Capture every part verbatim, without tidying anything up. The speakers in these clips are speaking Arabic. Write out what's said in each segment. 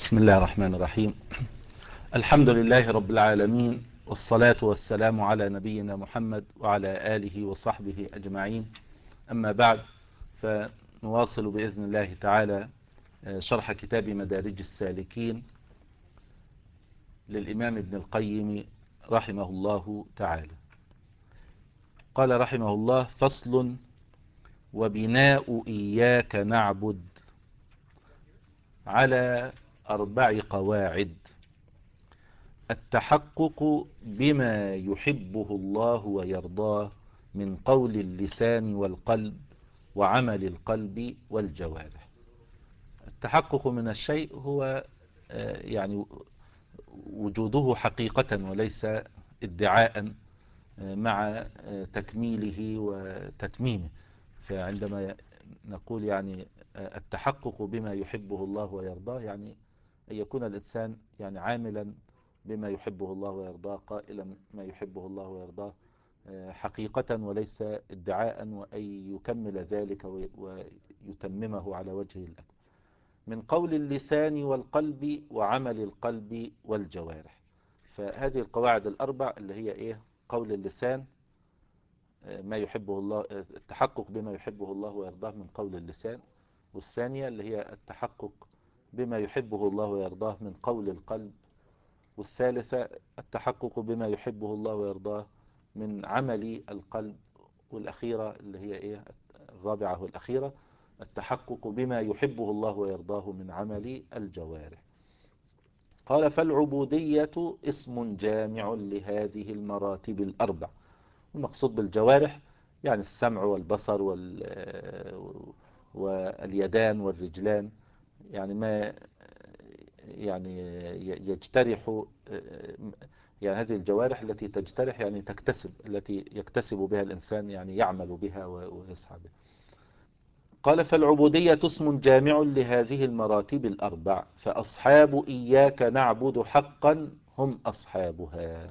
بسم الله الرحمن الرحيم. الحمد لله رب العالمين، والصلاة والسلام على نبينا محمد وعلى آله وصحبه أجمعين. أما بعد، فنواصل بإذن الله تعالى شرح كتاب مدارج السالكين للإمام ابن القيم رحمه الله تعالى. قال رحمه الله: فصل: وبناء إياك نعبد على أربع قواعد: التحقق بما يحبه الله ويرضاه من قول اللسان والقلب وعمل القلب والجوارح. التحقق من الشيء هو يعني وجوده حقيقة وليس ادعاء مع تكميله وتتميمه. فعندما نقول يعني التحقق بما يحبه الله ويرضاه، يعني أن يكون الإنسان يعني عاملا بما يحبه الله ويرضاه، قائلا ما يحبه الله ويرضاه حقيقة وليس ادعاء، وأن يكمل ذلك ويتممه على وجه الأكمل. من قول اللسان والقلب وعمل القلب والجوارح. فهذه القواعد الأربع اللي هي إيه؟ قول اللسان، ما يحبه الله، التحقق بما يحبه الله ويرضاه من قول اللسان، والثانية اللي هي التحقق بما يحبه الله ويرضاه من قول القلب، والثالثة التحقق بما يحبه الله ويرضاه من عمل القلب، والأخيرة اللي هي إيه؟ الرابعة والأخيرة التحقق بما يحبه الله ويرضاه من عمل الجوارح. قال: فالعبودية اسم جامع لهذه المراتب الأربع. المقصود بالجوارح يعني السمع والبصر واليدان والرجلان، يعني ما يعني يجترح، يعني هذه الجوارح التي تجترح يعني تكتسب، التي يكتسب بها الإنسان، يعني يعمل بها ويسعى بها. قال: فالعبودية اسم جامع لهذه المراتب الأربع، فأصحاب إياك نعبد حقا هم أصحابها.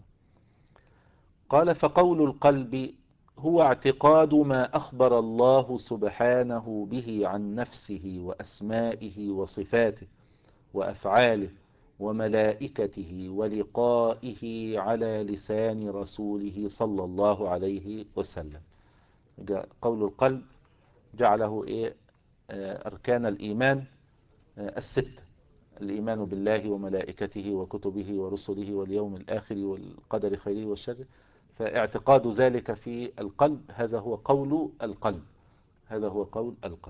قال: فقول القلب هو اعتقاد ما أخبر الله سبحانه به عن نفسه وأسمائه وصفاته وأفعاله وملائكته ولقائه على لسان رسوله صلى الله عليه وسلم. قول القلب جعله إيه؟ أركان الإيمان الستة: الإيمان بالله وملائكته وكتبه ورسله واليوم الآخر والقدر خيره والشر. فاعتقاد ذلك في القلب هذا هو قول القلب، هذا هو قول القلب.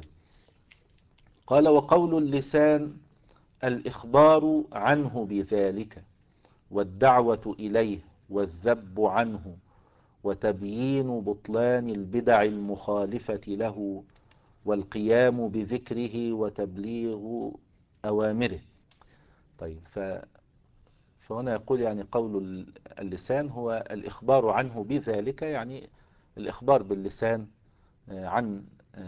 قال: وقول اللسان الإخبار عنه بذلك والدعوة إليه والذب عنه وتبيين بطلان البدع المخالفة له والقيام بذكره وتبليغ أوامره. طيب، ف فهنا يقول يعني قول اللسان هو الإخبار عنه بذلك، يعني الإخبار باللسان عن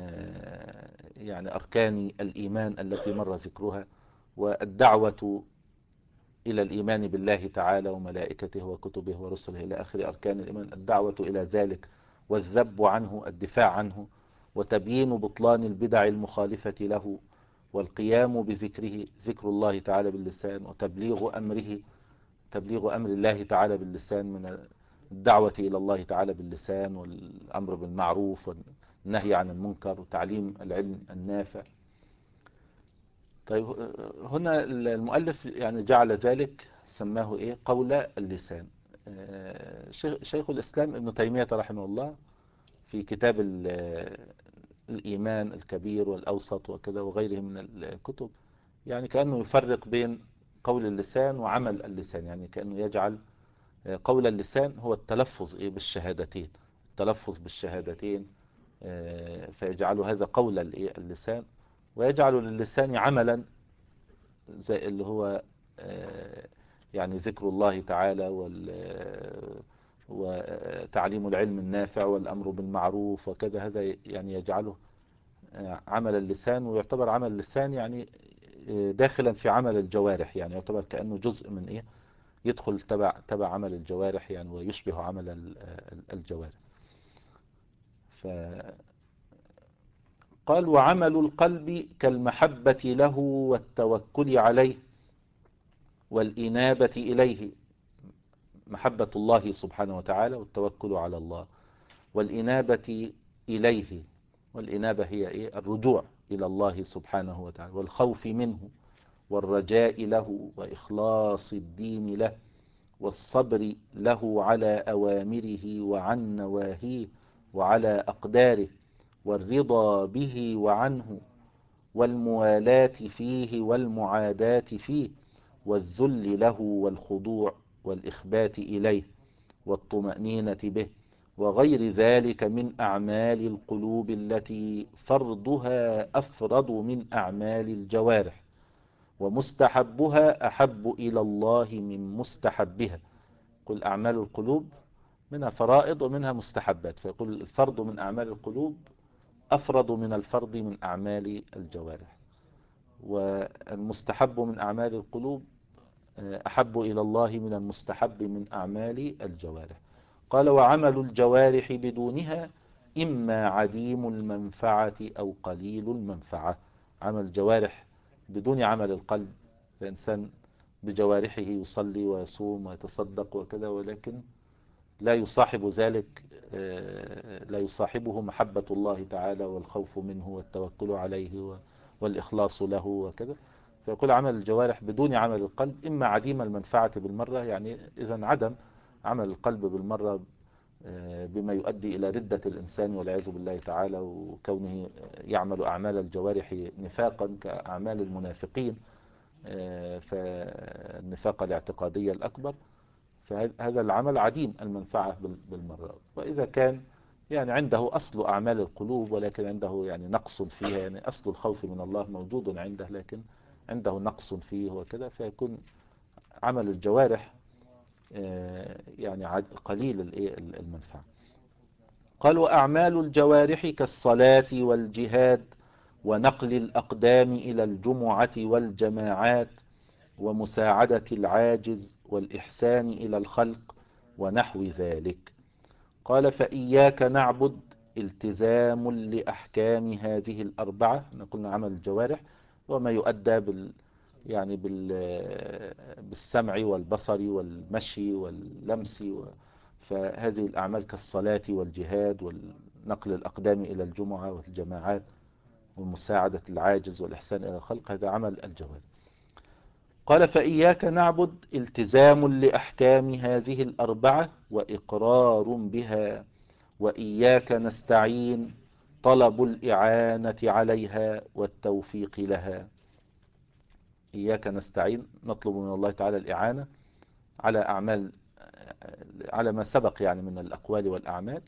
يعني أركان الإيمان التي مر ذكرها، والدعوة إلى الإيمان بالله تعالى وملائكته وكتبه ورسله إلى آخر أركان الإيمان، الدعوة إلى ذلك، والذب عنه، الدفاع عنه، وتبيين بطلان البدع المخالفة له، والقيام بذكره، ذكر الله تعالى باللسان، وتبليغ أمره، تبليغ أمر الله تعالى باللسان من الدعوة إلى الله تعالى باللسان، والأمر بالمعروف والنهي عن المنكر وتعليم العلم النافع. طيب، هنا المؤلف يعني جعل ذلك سماه إيه؟ قول اللسان. شيخ الإسلام ابن تيمية رحمه الله في كتاب الإيمان الكبير والأوسط وكذا وغيره من الكتب، يعني كأنه يفرق بين قول اللسان وعمل اللسان، يعني كأنه يجعل قول اللسان هو التلفظ إيه؟ بالشهادتين، التلفظ بالشهادتين، فيجعل هذا قول اللسان، ويجعل للسان عملا زي اللي هو يعني ذكر الله تعالى وتعليم العلم النافع والأمر بالمعروف وكذا. هذا يعني يجعله عمل اللسان، ويعتبر عمل اللسان يعني داخلا في عمل الجوارح، يعني يعتبر كأنه جزء من إيه؟ يدخل تبع تبع عمل الجوارح، يعني ويشبه عمل الجوارح. فقال: وعمل القلب كالمحبة له والتوكل عليه والإنابة إليه، محبة الله سبحانه وتعالى والتوكل على الله، والإنابة إليه، والإنابة هي إيه؟ الرجوع إلى الله سبحانه وتعالى، والخوف منه والرجاء له وإخلاص الدين له، والصبر له على أوامره وعن نواهيه وعلى أقداره، والرضا به وعنه، والموالاة فيه والمعاداة فيه، والذل له والخضوع والإخبات إليه والطمأنينة به، وغير ذلك من أعمال القلوب التي فرضها أفرض من أعمال الجوارح، ومستحبها أحب إلى الله من مستحبها. قل أعمال القلوب منها فرائض ومنها مستحبات، فيقول الفرض من أعمال القلوب أفرض من الفرض من أعمال الجوارح، والمستحب من أعمال القلوب أحب إلى الله من المستحب من أعمال الجوارح. قال وعمل الجوارح بدونها إما عديم المنفعة أو قليل المنفعة. عمل الجوارح بدون عمل القلب، فإنسان بجوارحه يصلي ويصوم ويتصدق وكذا، ولكن لا يصاحب ذلك، لا يصاحبه محبة الله تعالى والخوف منه والتوكل عليه والإخلاص له وكذا. فيقول عمل الجوارح بدون عمل القلب إما عديم المنفعة بالمرة، يعني إذا عدم عمل القلب بالمرة بما يؤدي إلى ردة الإنسان والعياذ بالله تعالى، وكونه يعمل أعمال الجوارح نفاقا كأعمال المنافقين، فالنفاق الاعتقادي الأكبر، فهذا العمل عديم المنفعة بالمرة. وإذا كان يعني عنده أصل أعمال القلوب ولكن عنده يعني نقص فيها، يعني أصل الخوف من الله موجود عنده لكن عنده نقص فيه وكذا، فيكون عمل الجوارح يعني قليل المنفعة. قال وأعمال الجوارح كالصلاة والجهاد ونقل الأقدام إلى الجمعة والجماعات ومساعدة العاجز والإحسان إلى الخلق ونحو ذلك. قال فإياك نعبد التزام لأحكام هذه الأربعة. قلنا عمل الجوارح وما يؤدى بال يعني بال بالسمع والبصر والمشي واللمس و... فهذه الأعمال كالصلاة والجهاد ونقل الأقدام إلى الجمعة والجماعات ومساعدة العاجز والإحسان إلى الخلق، هذا عمل الجوارح. قال فإياك نعبد التزام لأحكام هذه الأربعة وإقرار بها، وإياك نستعين طلب الإعانة عليها والتوفيق لها. إياك نستعين نطلب من الله تعالى الإعانة على أعمال، على ما سبق يعني من الأقوال والأعمال،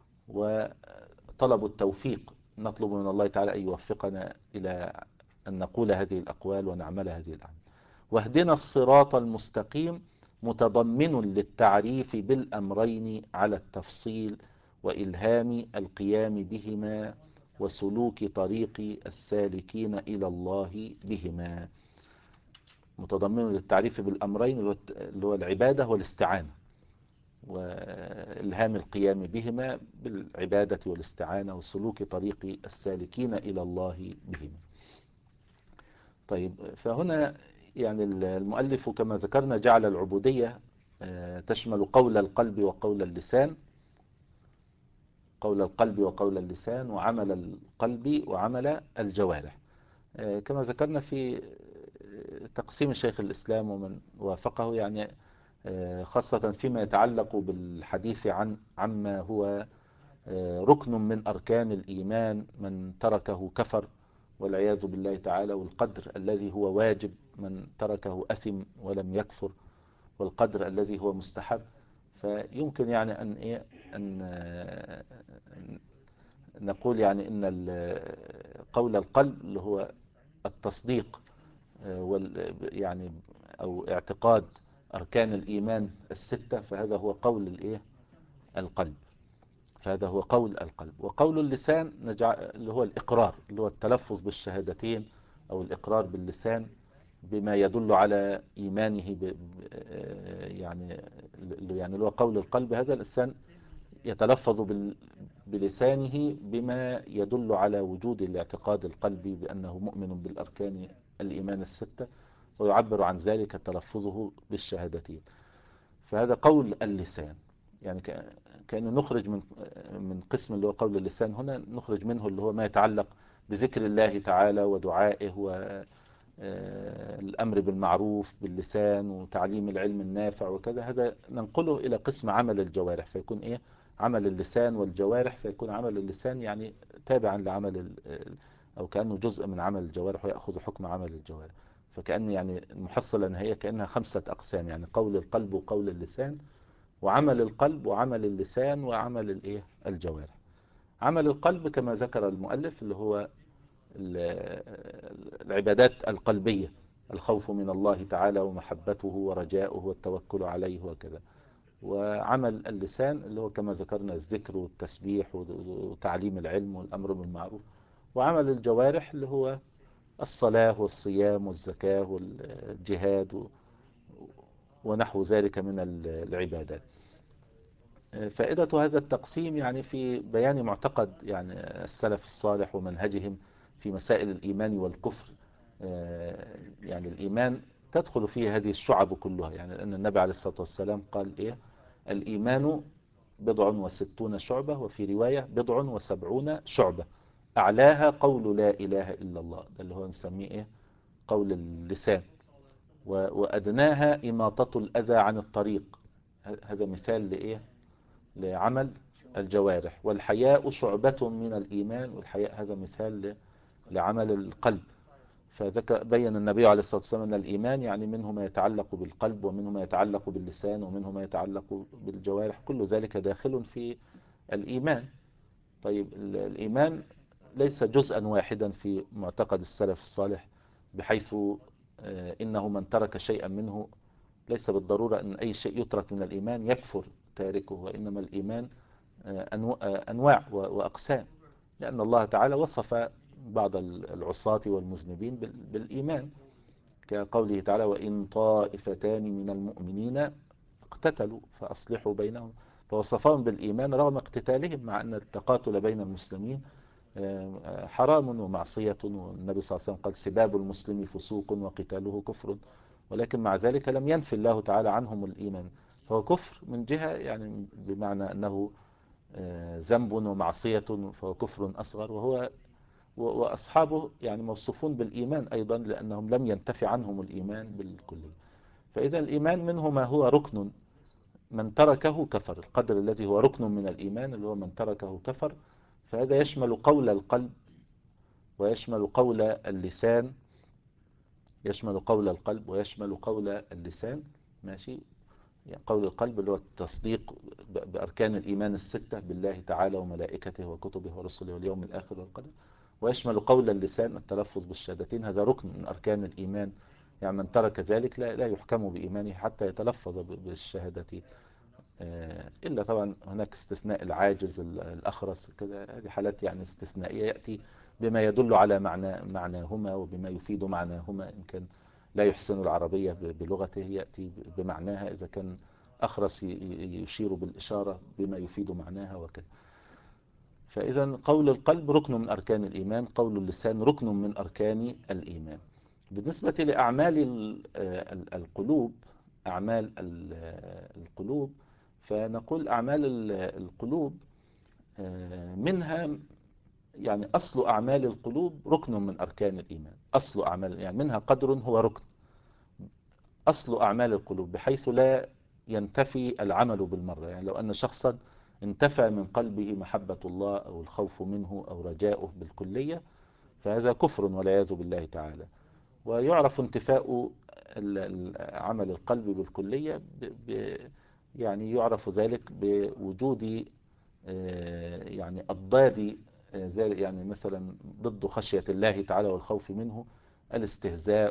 وطلب التوفيق نطلب من الله تعالى أن يوفقنا إلى أن نقول هذه الأقوال ونعمل هذه الأعمال. واهدنا الصراط المستقيم متضمن للتعريف بالأمرين على التفصيل وإلهام القيام بهما وسلوك طريق السالكين إلى الله بهما. متضمن للتعريف بالأمرين اللي هو العبادة والاستعانة، وإلهام القيام بهما بالعبادة والاستعانة وسلوك طريق السالكين إلى الله بهما. طيب، فهنا يعني المؤلف كما ذكرنا جعل العبودية تشمل قول القلب وقول اللسان، قول القلب وقول اللسان وعمل القلب وعمل الجوارح، كما ذكرنا في تقسيم شيخ الإسلام ومن وافقه، يعني خاصة فيما يتعلق بالحديث عن عما هو ركن من أركان الإيمان من تركه كفر والعياذ بالله تعالى، والقدر الذي هو واجب من تركه أثم ولم يكفر، والقدر الذي هو مستحب. فيمكن يعني أن إيه أن نقول يعني أن قول القلب اللي هو التصديق يعني أو اعتقاد أركان الإيمان الستة، فهذا هو قول الإيه القلب، فهذا هو قول القلب. وقول اللسان اللي هو الإقرار، اللي هو التلفظ بالشهادتين أو الإقرار باللسان بما يدل على إيمانه ب يعني يعني اللي هو قول القلب. هذا الإنسان يتلفظ بلسانه بما يدل على وجود الاعتقاد القلبي بأنه مؤمن بالأركان الإيمان الستة، ويعبر عن ذلك تلفظه بالشهادتين. فهذا قول اللسان، يعني كأنه نخرج من من قسم اللي هو قول اللسان، هنا نخرج منه اللي هو ما يتعلق بذكر الله تعالى ودعائه والأمر بالمعروف باللسان وتعليم العلم النافع وكذا. هذا ننقله إلى قسم عمل الجوارح، فيكون إيه؟ عمل اللسان والجوارح، فيكون عمل اللسان يعني تابعا لعمل أو كأنه جزء من عمل الجوارح ويأخذ حكم عمل الجوارح. فكأن يعني المحصلة النهائية كأنها خمسة أقسام، يعني قول القلب وقول اللسان وعمل القلب وعمل اللسان وعمل الايه الجوارح. عمل القلب كما ذكر المؤلف اللي هو العبادات القلبية، الخوف من الله تعالى ومحبته ورجاؤه والتوكل عليه وكذا. وعمل اللسان اللي هو كما ذكرنا الذكر والتسبيح وتعليم العلم والأمر بالمعروف. وعمل الجوارح اللي هو الصلاة والصيام والزكاة والجهاد ونحو ذلك من العبادات. فائدة هذا التقسيم يعني في بيان معتقد يعني السلف الصالح ومنهجهم في مسائل الإيمان والكفر. يعني الإيمان تدخل فيه هذه الشعب كلها، يعني لأن النبي عليه الصلاة والسلام قال إيه؟ الإيمان بضع وستون شعبة، وفي رواية بضع وسبعون شعبة، أعلاها قول لا إله إلا الله، ده اللي هو نسميه إيه؟ قول اللسان. وأدناها إماطة الأذى عن الطريق، هذا مثال لإيه؟ لعمل الجوارح. والحياء شعبة من الإيمان، والحياء هذا مثال لعمل القلب. فبين النبي عليه الصلاة والسلام أن الإيمان يعني منه ما يتعلق بالقلب ومنه ما يتعلق باللسان ومنه ما يتعلق بالجوارح، كل ذلك داخل في الإيمان. طيب الإيمان ليس جزءا واحدا في معتقد السلف الصالح، بحيث إنه من ترك شيئا منه ليس بالضرورة أن أي شيء يترك من الإيمان يكفر تاركه، وإنما الإيمان أنواع وأقسام، لأن الله تعالى وصف بعض العصاة والمذنبين بالإيمان، كقوله تعالى وإن طائفتان من المؤمنين اقتتلوا فأصلحوا بينهم، فوصفهم بالإيمان رغم اقتتالهم، مع أن التقاتل بين المسلمين حرام ومعصية، والنبي صلى الله عليه وسلم قال سباب المسلم فسوق وقتاله كفر، ولكن مع ذلك لم ينفي الله تعالى عنهم الإيمان. فهو كفر من جهة يعني بمعنى أنه ذنب ومعصية، فهو كفر أصغر، وهو وأصحابه يعني موصوفون بالإيمان أيضا لأنهم لم ينتفي عنهم الإيمان بالكلية. فإذا الإيمان منه ما هو ركن، من تركه كفر، القدر الذي هو ركن من الإيمان اللي هو من تركه كفر. فهذا يشمل قول القلب ويشمل قول اللسان، يشمل قول القلب ويشمل قول اللسان، ماشي. يعني قول القلب اللي هو التصديق بأركان الإيمان الستة بالله تعالى وملائكته وكتبه ورسله واليوم الآخر والقدر. ويشمل قول اللسان التلفظ بالشهادتين، هذا ركن من أركان الإيمان، يعني من ترك ذلك لا, لا يحكم بإيمانه حتى يتلفظ بالشهادتين، إلا طبعا هناك استثناء العاجز الأخرس كذا، هذه حالات يعني استثنائية يأتي بما يدل على معنى معناهما وبما يفيد معناهما. إن كان لا يحسن العربية بلغته يأتي بمعناها، إذا كان أخرس يشير بالإشارة بما يفيد معناها وكذا. فإذا قول القلب ركن من أركان الإيمان، قول اللسان ركن من أركان الإيمان. بالنسبة لأعمال القلوب، أعمال القلوب فنقول أعمال القلوب منها يعني أصل أعمال القلوب ركن من أركان الإيمان، أصل أعمال يعني منها قدر هو ركن، أصل أعمال القلوب، بحيث لا ينتفي العمل بالمرة. يعني لو أن شخصا انتفى من قلبه محبة الله أو الخوف منه أو رجاؤه بالكلية، فهذا كفر والعياذ بالله تعالى. ويعرف انتفاء عمل القلب بالكلية ب يعني يعرف ذلك بوجود يعني أضداد ذلك، يعني مثلا ضد خشية الله تعالى والخوف منه الاستهزاء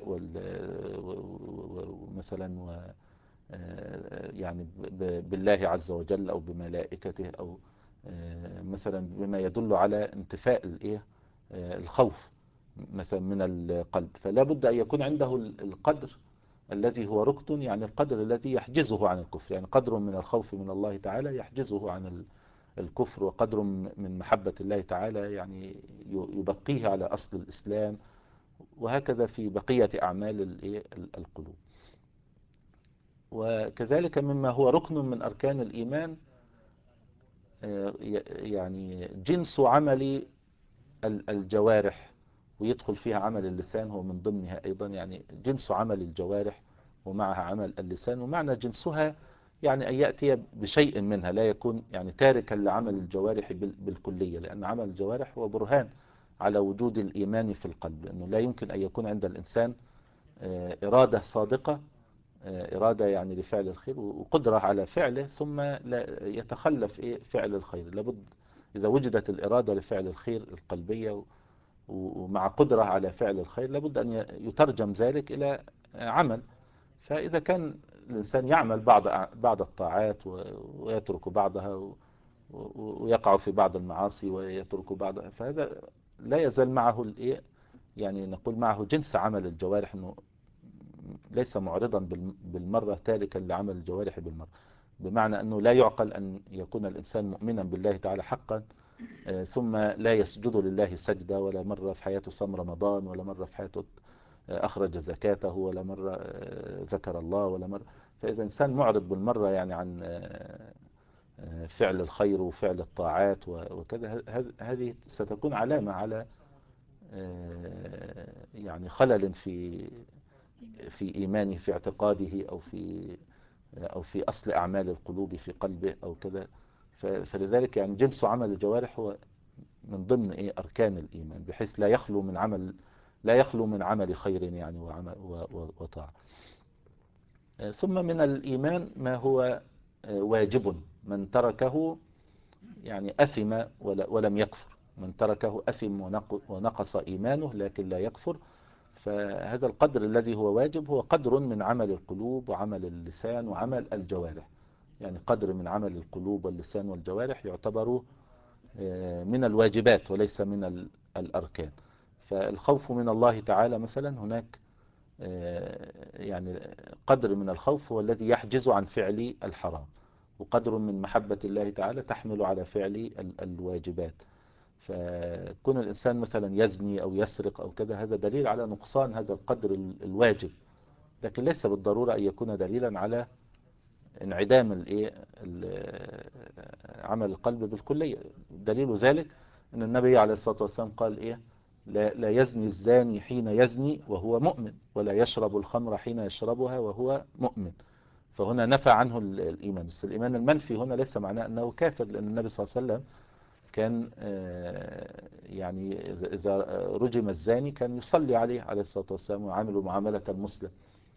ومثلا يعني بالله عز وجل أو بملائكته، أو مثلا بما يدل على انتفاء الايه الخوف مثلا من القلب. فلا بد أن يكون عنده القدر الذي هو ركن، يعني القدر الذي يحجزه عن الكفر، يعني قدر من الخوف من الله تعالى يحجزه عن الكفر، وقدر من محبة الله تعالى يعني يبقيه على أصل الإسلام، وهكذا في بقية أعمال القلوب. وكذلك مما هو ركن من أركان الإيمان يعني جنس عمل الجوارح، ويدخل فيها عمل اللسان هو من ضمنها أيضا، يعني جنس عمل الجوارح ومعها عمل اللسان. ومعنى جنسها يعني أن يأتي بشيء منها، لا يكون يعني تاركا لعمل الجوارح بالكلية، لأن عمل الجوارح هو برهان على وجود الإيمان في القلب، لأنه لا يمكن أن يكون عند الإنسان إرادة صادقة، إرادة يعني لفعل الخير وقدرة على فعله، ثم لا يتخلف إيه فعل الخير. لابد إذا وجدت الإرادة لفعل الخير القلبية ومع قدرة على فعل الخير، لابد أن يترجم ذلك إلى عمل. فإذا كان الإنسان يعمل بعض بعض الطاعات ويترك بعضها، ويقع في بعض المعاصي ويترك بعضها، فهذا لا يزال معه الإيه يعني نقول معه جنس عمل الجوارح، أنه ليس معرضا بالمرة تاركا لعمل الجوارح بالمرة. بمعنى أنه لا يعقل أن يكون الإنسان مؤمنا بالله تعالى حقا ثم لا يسجد لله سجدة، ولا مرة في حياته صام رمضان، ولا مرة في حياته أخرج زكاته، ولا مرة ذكر الله، ولا مرة. فإذا إنسان معرض بالمرة يعني عن فعل الخير وفعل الطاعات وكذا، هذه ستكون علامة على يعني خلل في في إيمانه، في اعتقاده، أو في أو في أصل أعمال القلوب في قلبه أو كذا. فلذلك يعني جنس عمل الجوارح هو من ضمن إيه أركان الإيمان، بحيث لا يخلو من عمل لا يخلو من عمل خير يعني وعمل وطاعة. ثم من الإيمان ما هو واجب، من تركه يعني أثم ولم يكفر، من تركه أثم ونقص إيمانه لكن لا يكفر. فهذا القدر الذي هو واجب هو قدر من عمل القلوب وعمل اللسان وعمل الجوارح، يعني قدر من عمل القلوب واللسان والجوارح يعتبر من الواجبات وليس من الأركان. فالخوف من الله تعالى مثلا، هناك يعني قدر من الخوف هو الذي يحجز عن فعل الحرام، وقدر من محبة الله تعالى تحمل على فعل الواجبات. فكون الإنسان مثلا يزني أو يسرق أو كذا، هذا دليل على نقصان هذا القدر الواجب، لكن ليس بالضرورة أن يكون دليلا على انعدام الايه عمل القلب بالكلية. دليل ذلك أن النبي عليه الصلاة والسلام قال إيه لا, لا يزني الزاني حين يزني وهو مؤمن، ولا يشرب الخمر حين يشربها وهو مؤمن. فهنا نفى عنه الإيمان، بس الإيمان المنفي هنا ليس معناه أنه كافر، لأن النبي صلى الله عليه وسلم كان يعني إذا رجم الزاني كان يصلي عليه عليه الصلاة والسلام ويعامله معاملة المسلم.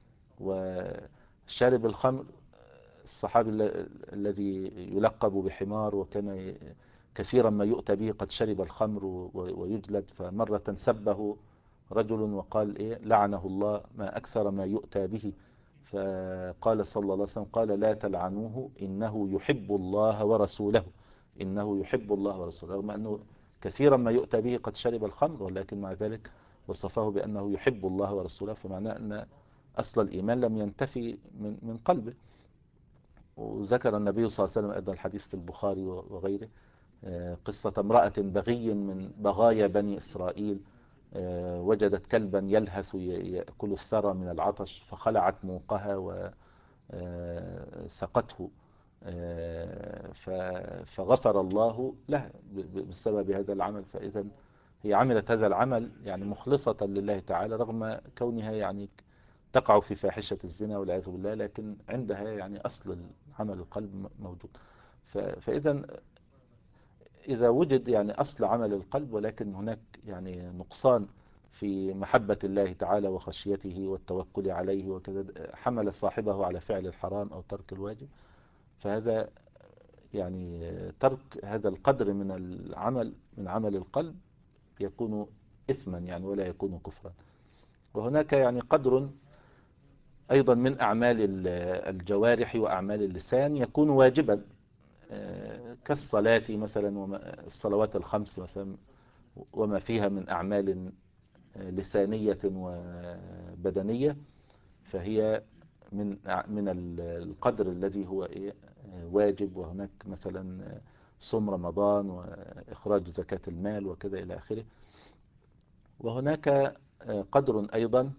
وشارب الخمر الصحابي الذي يلقب بحمار، وكان كثيرا ما يؤتى به قد شرب الخمر ويجلد، فمرة سبه رجل وقال إيه لعنه الله ما أكثر ما يؤتى به، فقال صلى الله عليه وسلم قال لا تلعنوه إنه يحب الله ورسوله، إنه يحب الله ورسوله، رغم أنه كثيرا ما يؤتى به قد شرب الخمر، ولكن مع ذلك وصفه بأنه يحب الله ورسوله، فمعناه أن أصل الإيمان لم ينتفي من من قلبه. وذكر النبي صلى الله عليه وسلم أيضا الحديث في البخاري وغيره قصة امرأة بغي من بغايا بني إسرائيل، وجدت كلبا يلهث يأكل الثرى من العطش، فخلعت موقها وسقته، فغفر الله له بسبب هذا العمل. فإذا هي عملت هذا العمل يعني مخلصة لله تعالى، رغم كونها يعني تقع في فاحشة الزنا والعياذ بالله، لكن عندها يعني أصل عمل القلب موجود. فإذا إذا وجد يعني أصل عمل القلب، ولكن هناك يعني نقصان في محبة الله تعالى وخشيته والتوكل عليه وكذا، حمل صاحبه على فعل الحرام أو ترك الواجب، فهذا يعني ترك هذا القدر من العمل من عمل القلب يكون إثما يعني ولا يكون كفرا. وهناك يعني قدر أيضا من أعمال الجوارح وأعمال اللسان يكون واجبا، كالصلاة مثلا والصلوات الخمس مثلا وما فيها من أعمال لسانية وبدنية، فهي من من القدر الذي هو إيه واجب. وهناك مثلا صوم رمضان وإخراج زكاة المال وكذا إلى آخره. وهناك قدر أيضا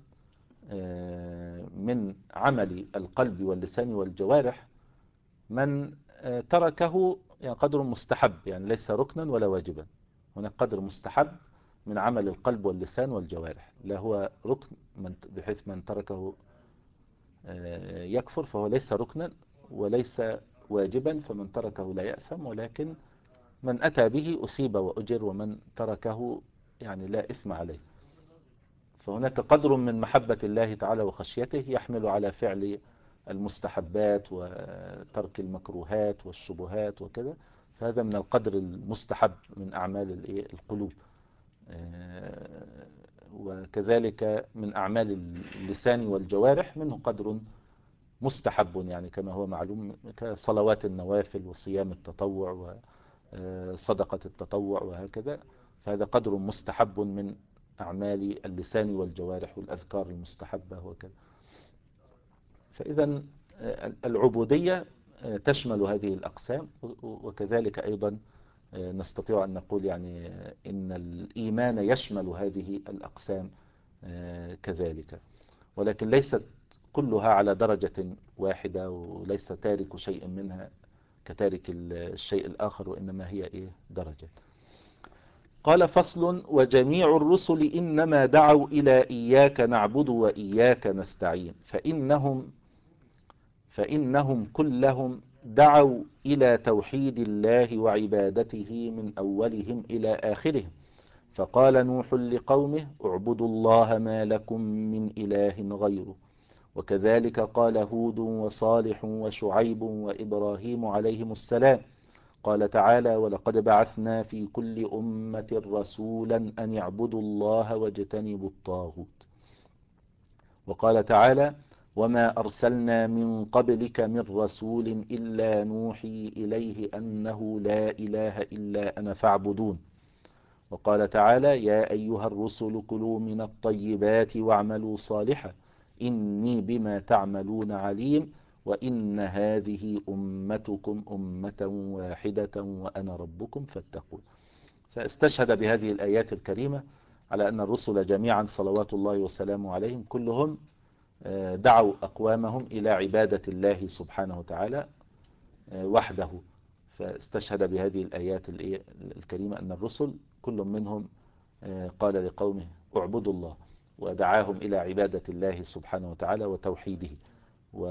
من عمل القلب واللسان والجوارح من تركه، يعني قدر مستحب، يعني ليس ركنا ولا واجبا. هناك قدر مستحب من عمل القلب واللسان والجوارح، لا هو ركن من بحيث من تركه يكفر، فهو ليس ركنا وليس واجبا، فمن تركه لا يأثم، ولكن من أتى به أصيب وأجر، ومن تركه يعني لا إثم عليه. فهناك قدر من محبة الله تعالى وخشيته يحمل على فعل المستحبات وترك المكروهات والشبهات وكذا، فهذا من القدر المستحب من أعمال القلوب. وكذلك من أعمال اللسان والجوارح منه قدر مستحب، يعني كما هو معلوم كصلوات النوافل وصيام التطوع وصدقة التطوع وهكذا، فهذا قدر مستحب من أعمال اللسان والجوارح والأذكار المستحبة وكذا. فإذا العبودية تشمل هذه الأقسام، وكذلك أيضا نستطيع أن نقول يعني إن الإيمان يشمل هذه الأقسام كذلك، ولكن ليست كلها على درجة واحدة، وليس تارك شيء منها كتارك الشيء الآخر، وإنما هي إيه درجة. قال فصل: وجميع الرسل إنما دعوا إلى إياك نعبد وإياك نستعين، فإنهم فإنهم كلهم دعوا إلى توحيد الله وعبادته من أولهم إلى آخرهم. فقال نوح لقومه: اعبدوا الله ما لكم من إله غيره. وكذلك قال هود وصالح وشعيب وإبراهيم عليهم السلام. قال تعالى: ولقد بعثنا في كل أمة رسولا أن يعبدوا الله واجتنبوا الطاغوت. وقال تعالى: وما أرسلنا من قبلك من رسول إلا نوحي إليه أنه لا إله إلا أنا فاعبدون. وقال تعالى: يا أيها الرسل كلوا من الطيبات واعملوا صالحا إني بما تعملون عليم وإن هذه أمتكم أمة واحدة وأنا ربكم فاتقون. فاستشهد بهذه الآيات الكريمة على أن الرسل جميعا صلوات الله وسلامه عليهم كلهم دعوا أقوامهم إلى عبادة الله سبحانه وتعالى وحده. فاستشهد بهذه الآيات الكريمة أن الرسل كل منهم قال لقومه: اعبدوا الله، ودعاهم إلى عبادة الله سبحانه وتعالى وتوحيده. و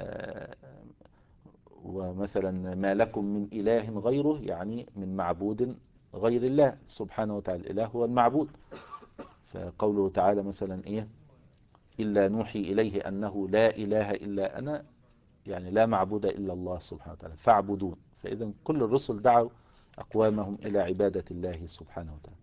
ومثلا ما لكم من إله غيره، يعني من معبود غير الله سبحانه وتعالى. الإله هو المعبود. فقوله تعالى مثلا إيه: إلا نوحي إليه أنه لا إله إلا أنا، يعني لا معبود إلا الله سبحانه وتعالى فاعبدون. فإذا كل الرسل دعوا أقوامهم إلى عبادة الله سبحانه وتعالى.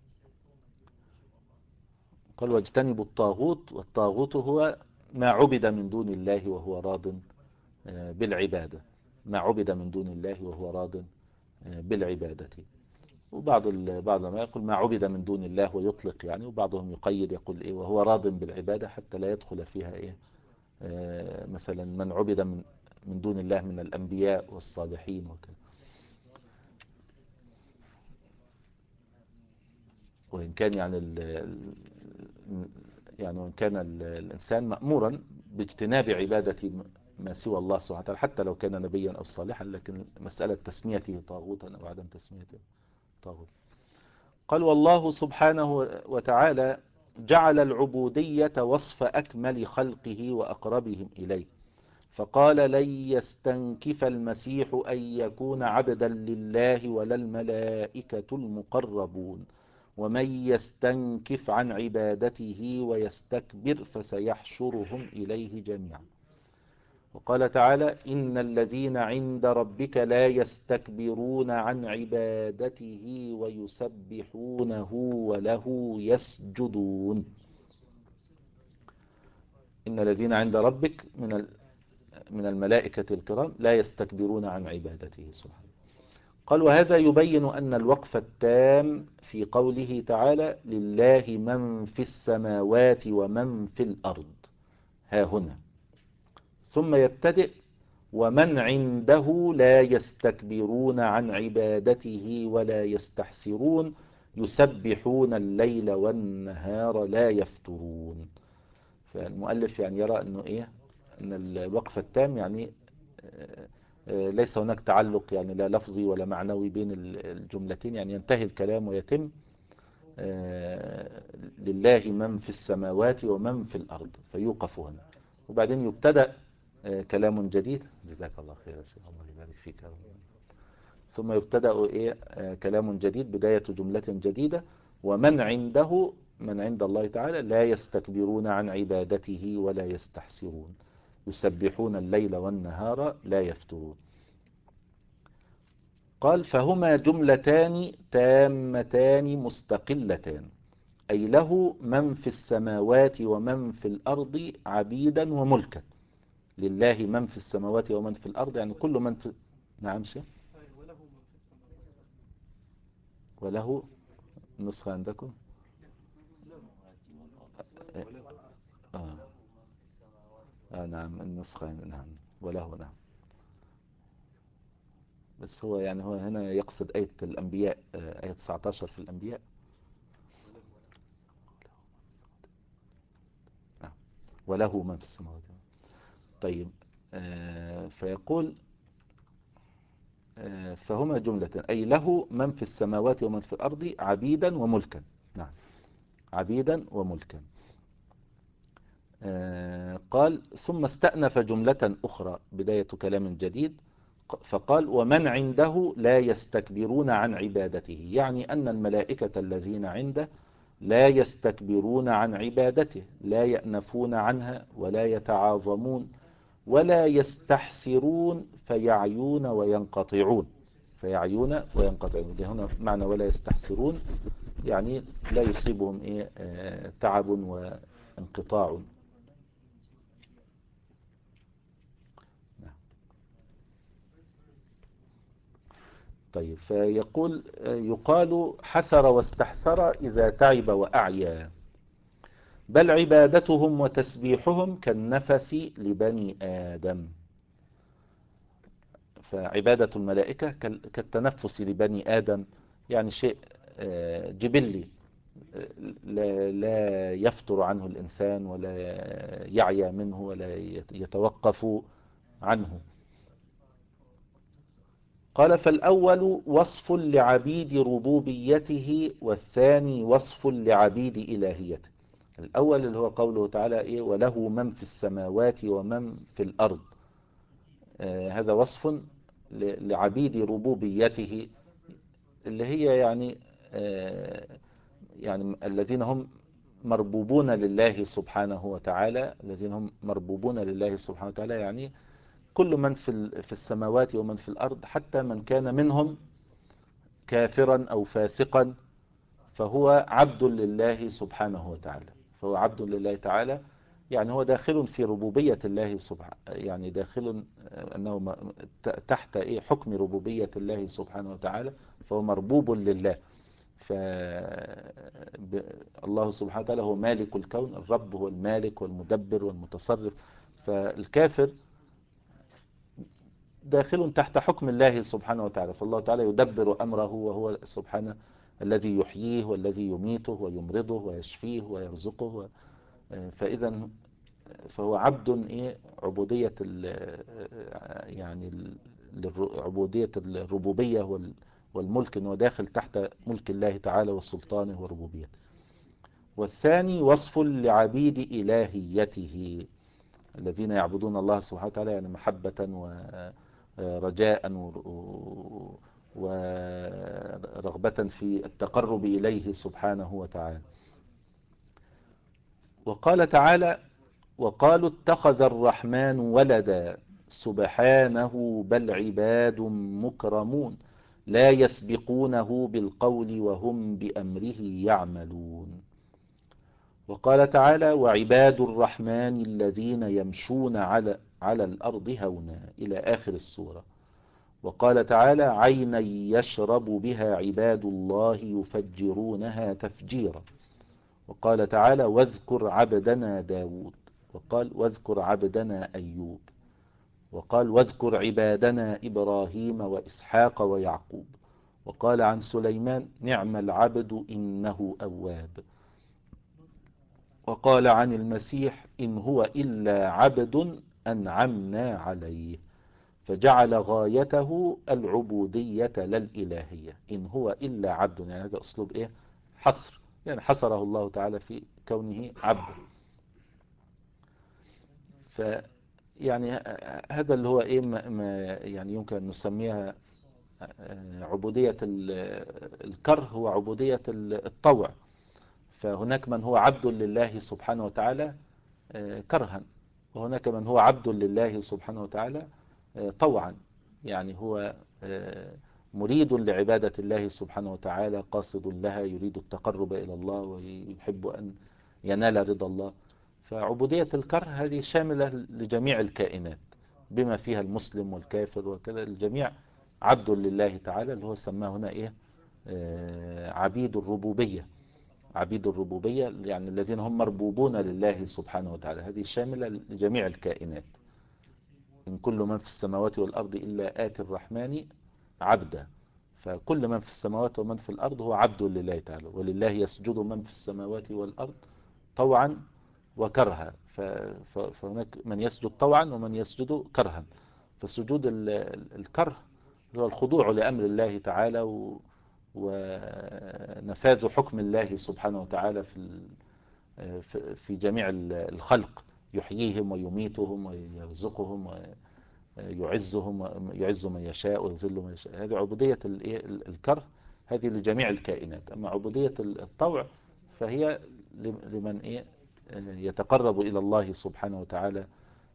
قال: واجتنبوا الطاغوت. والطاغوت هو ما عبد من دون الله وهو راض بالعبادة، ما عبد من دون الله وهو راض بالعبادة. وبعض بعض ما يقول ما عبد من دون الله ويطلق يعني، وبعضهم يقيد يقول إيه وهو راض بالعبادة حتى لا يدخل فيها إيه آه مثلا من عبد من من دون الله من الأنبياء والصالحين وكذا. وإن كان يعني ال يعني وإن كان الإنسان مأمورا باجتناب عبادة ما سوى الله سبحانه وتعالى حتى لو كان نبيا أو صالحا، لكن مسألة تسميته طاغوتا أو عدم تسميته طاغوت. قال: والله سبحانه وتعالى جعل العبودية وصف أكمل خلقه وأقربهم إليه، فقال: لن يستنكف المسيح أن يكون عبدا لله ولا الملائكة المقربون، ومن يستنكف عن عبادته ويستكبر فسيحشرهم إليه جميعا. وقال تعالى: إن الذين عند ربك لا يستكبرون عن عبادته ويسبحونه وله يسجدون. إن الذين عند ربك من من الملائكة الكرام لا يستكبرون عن عبادته سبحانه. قال: وهذا يبين أن الوقف التام في قوله تعالى: لله من في السماوات ومن في الأرض ها هنا، ثم يبتدئ: ومن عنده لا يستكبرون عن عبادته ولا يستحسرون يسبحون الليل والنهار لا يفترون. فالمؤلف يعني يرى أنه إيه، أن الوقف التام يعني آه، آه، ليس هناك تعلق يعني لا لفظي ولا معنوي بين الجملتين، يعني ينتهي الكلام ويتم آه، لله من في السماوات ومن في الأرض، فيوقف هنا وبعدين يبتدأ آه، كلام جديد. جزاك الله خير يا شيخ، الله يبارك فيك. ثم يبتدأ إيه آه، كلام جديد، بداية جملة جديدة. ومن عنده، من عند الله تعالى، لا يستكبرون عن عبادته ولا يستحسرون، يسبحون الليل والنهار لا يفترون. قال فهما جملتان تامتان مستقلتان، أي له من في السماوات ومن في الأرض عبيدا وملكا. لله من في السماوات ومن في الأرض، يعني كل من في. نعم شيء. وله نسخة عندكم. آه. آه نعم النسخة، نعم وله، نعم. بس هو يعني هو هنا يقصد آية الأنبياء، آه، آية تسعة عشر في الأنبياء. نعم وله من في السماوات. طيب آه فيقول آه فهما جملة، أي له من في السماوات ومن في الأرض عبيدا وملكا. نعم عبيدا وملكا. آه قال ثم استأنف جملة أخرى، بداية كلام جديد. فقال ومن عنده لا يستكبرون عن عبادته، يعني أن الملائكة الذين عنده لا يستكبرون عن عبادته، لا يأنفون عنها ولا يتعاظمون ولا يستحسرون فيعيون وينقطعون. فيعيون وينقطعون هنا معنى ولا يستحسرون، يعني لا يصيبهم إيه آه تعب وانقطاع. طيب فيقول يقال حسر واستحسر إذا تعب وأعيا، بل عبادتهم وتسبيحهم كالنفس لبني آدم. فعبادة الملائكة كالتنفس لبني آدم، يعني شيء جبلي لا لا يفتر عنه الإنسان ولا يعيا منه ولا يتوقف عنه. قال فالأول وصف لعبيد ربوبيته، والثاني وصف لعبيد إلهيته. الأول اللي هو قوله تعالى إيه وله من في السماوات ومن في الأرض، آه هذا وصف لعبيد ربوبيته، اللي هي يعني آه يعني الذين هم مربوبون لله سبحانه وتعالى، الذين هم مربوبون لله سبحانه وتعالى، يعني كل من في في السماوات ومن في الأرض، حتى من كان منهم كافرا أو فاسقا فهو عبد لله سبحانه وتعالى. فهو عبد لله تعالى، يعني هو داخل في ربوبية الله سبحانه، يعني داخل أنه تحت إيه حكم ربوبية الله سبحانه وتعالى، فهو مربوب لله. فالله سبحانه وتعالى هو مالك الكون، الرب هو المالك والمدبر والمتصرف. فالكافر داخل تحت حكم الله سبحانه وتعالى، فالله تعالى يدبر أمره، وهو سبحانه الذي يحييه والذي يميته ويمرضه ويشفيه ويرزقه. فإذا فهو عبد إيه عبودية يعني عبودية الربوبية والملك، إنه داخل تحت ملك الله تعالى وسلطانه وربوبيته. والثاني وصف لعبيد إلهيته، الذين يعبدون الله سبحانه وتعالى يعني محبة ورجاء ورغبة في التقرب إليه سبحانه وتعالى. وقال تعالى وقالوا اتخذ الرحمن ولدا سبحانه بل عباد مكرمون لا يسبقونه بالقول وهم بأمره يعملون. وقال تعالى وعباد الرحمن الذين يمشون على على الأرض هونا إلى آخر السورة. وقال تعالى عينا يشرب بها عباد الله يفجرونها تفجيرا. وقال تعالى واذكر عبدنا داود. وقال واذكر عبدنا أيوب. وقال واذكر عبادنا إبراهيم وإسحاق ويعقوب. وقال عن سليمان نعم العبد إنه أواب. وقال عن المسيح إن هو إلا عبد أنعمنا عليه، فجعل غايته العبودية لا الإلهية. إن هو إلا عبد، يعني هذا أسلوب إيه؟ حصر، يعني حصره الله تعالى في كونه عبد. ف يعني هذا اللي هو إيه ما ما يعني يمكن أن نسميها عبودية الكره، هو عبودية الطوع. فهناك من هو عبد لله سبحانه وتعالى كرها، وهناك من هو عبد لله سبحانه وتعالى طوعا، يعني هو مريد لعبادة الله سبحانه وتعالى، قاصد لها، يريد التقرب إلى الله ويحب أن ينال رضا الله. فعبودية الكره هذه شاملة لجميع الكائنات بما فيها المسلم والكافر وكذا، الجميع عبد لله تعالى، اللي هو سماه هنا إيه؟ عبيد الربوبية. عبيد الربوبية يعني الذين هم مربوبون لله سبحانه وتعالى، هذه شاملة لجميع الكائنات. إن كل من في السماوات والأرض إلا آتي الرحمن عبدا. فكل من في السماوات ومن في الأرض هو عبد لله تعالى، ولله يسجد من في السماوات والأرض طوعا وكرها. فهناك من يسجد طوعا ومن يسجد كرها. فسجود الكره هو الخضوع لأمر الله تعالى ونفاذ حكم الله سبحانه وتعالى في في جميع الخلق، يحييهم ويميتهم ويرزقهم ويعزهم، يعز من يشاء ويذل من يشاء. هذه عبودية الكره، هذه لجميع الكائنات. أما عبودية الطوع فهي لمن إيه يتقرب إلى الله سبحانه وتعالى،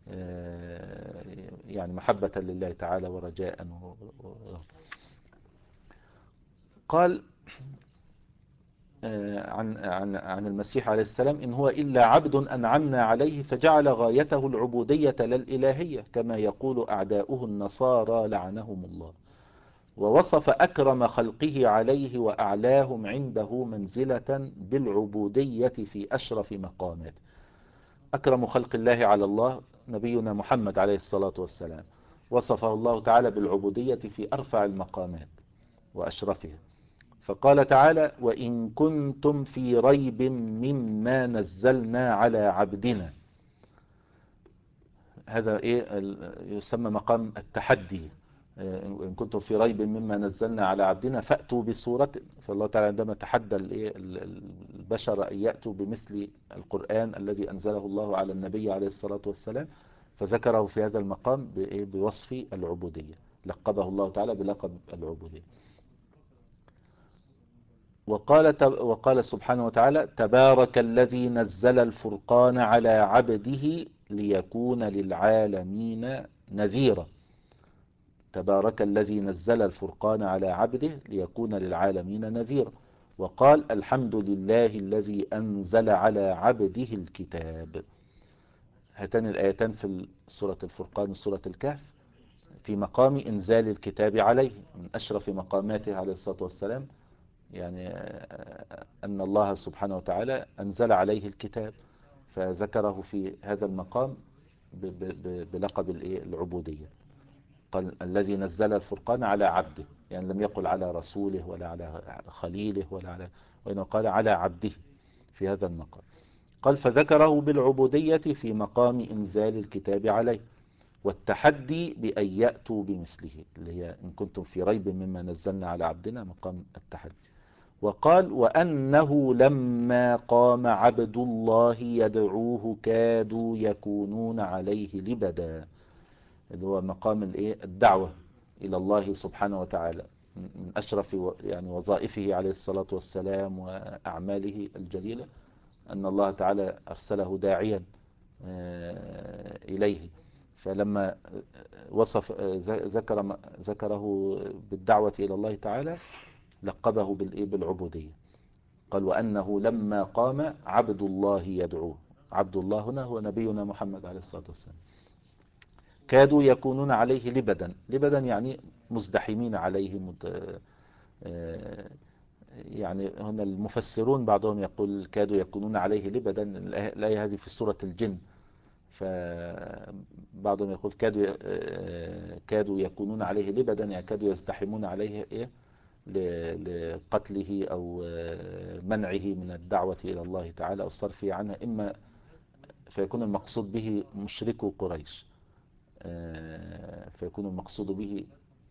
يعني محبة لله تعالى ورجاء. قال عن عن عن المسيح عليه السلام إن هو إلا عبد أنعمنا عليه، فجعل غايته العبودية لا الإلهية، كما يقول أعداؤه النصارى لعنهم الله. ووصف أكرم خلقه عليه وأعلاهم عنده منزلة بالعبودية في أشرف مقامات. أكرم خلق الله على الله نبينا محمد عليه الصلاة والسلام، وصفه الله تعالى بالعبودية في أرفع المقامات وأشرفها. فقال تعالى وإن كنتم في ريب مما نزلنا على عبدنا. هذا إيه يسمى مقام التحدي. إن كنتم في ريب مما نزلنا على عبدنا فأتوا بسورة. فالله تعالى عندما تحدى البشر أن يأتوا بمثل القرآن الذي أنزله الله على النبي عليه الصلاة والسلام، فذكره في هذا المقام بوصف العبودية، لقبه الله تعالى بلقب العبودية. وقال, وقال سبحانه وتعالى تبارك الذي نزل الفرقان على عبده ليكون للعالمين نذيرا. تبارك الذي نزل الفرقان على عبده ليكون للعالمين نذيرا. وقال الحمد لله الذي أنزل على عبده الكتاب. هاتان الآيتان في سورة الفرقان وسورة الكهف في مقام إنزال الكتاب عليه، من أشرف مقاماته عليه الصلاة والسلام، يعني أن الله سبحانه وتعالى أنزل عليه الكتاب، فذكره في هذا المقام بلقب العبودية. قال الذي نزل الفرقان على عبده، يعني لم يقل على رسوله ولا على خليله ولا على، وإنه قال على عبده في هذا المقام. قال فذكره بالعبودية في مقام إنزال الكتاب عليه والتحدي بأن يأتوا بمثله، اللي هي إن كنتم في ريب مما نزلنا على عبدنا، مقام التحدي. وقال وأنه لما قام عبد الله يدعوه كادوا يكونون عليه لبدا، اللي هو مقام الدعوة إلى الله سبحانه وتعالى. من أشرف يعني وظائفه عليه الصلاة والسلام وأعماله الجليلة أن الله تعالى أرسله داعيا إليه. فلما وصف ذكر ذكره بالدعوة إلى الله تعالى لقبه بالعبودية. قال وأنه لما قام عبد الله يدعوه. عبد الله هنا هو نبينا محمد عليه الصلاة والسلام. كادوا يكونون عليه لبدا. لبدا يعني مزدحمين عليه مت... يعني هنا المفسرون بعضهم يقول كادوا يكونون عليه لبدا، الآية هذه في سورة الجن. فبعضهم يقول كادوا كادوا يكونون عليه لبدا، يعني كادوا يزدحمون عليه إيه لقتله أو منعه من الدعوة إلى الله تعالى أو الصرف عنها، إما فيكون المقصود به مشركو قريش، فيكون المقصود به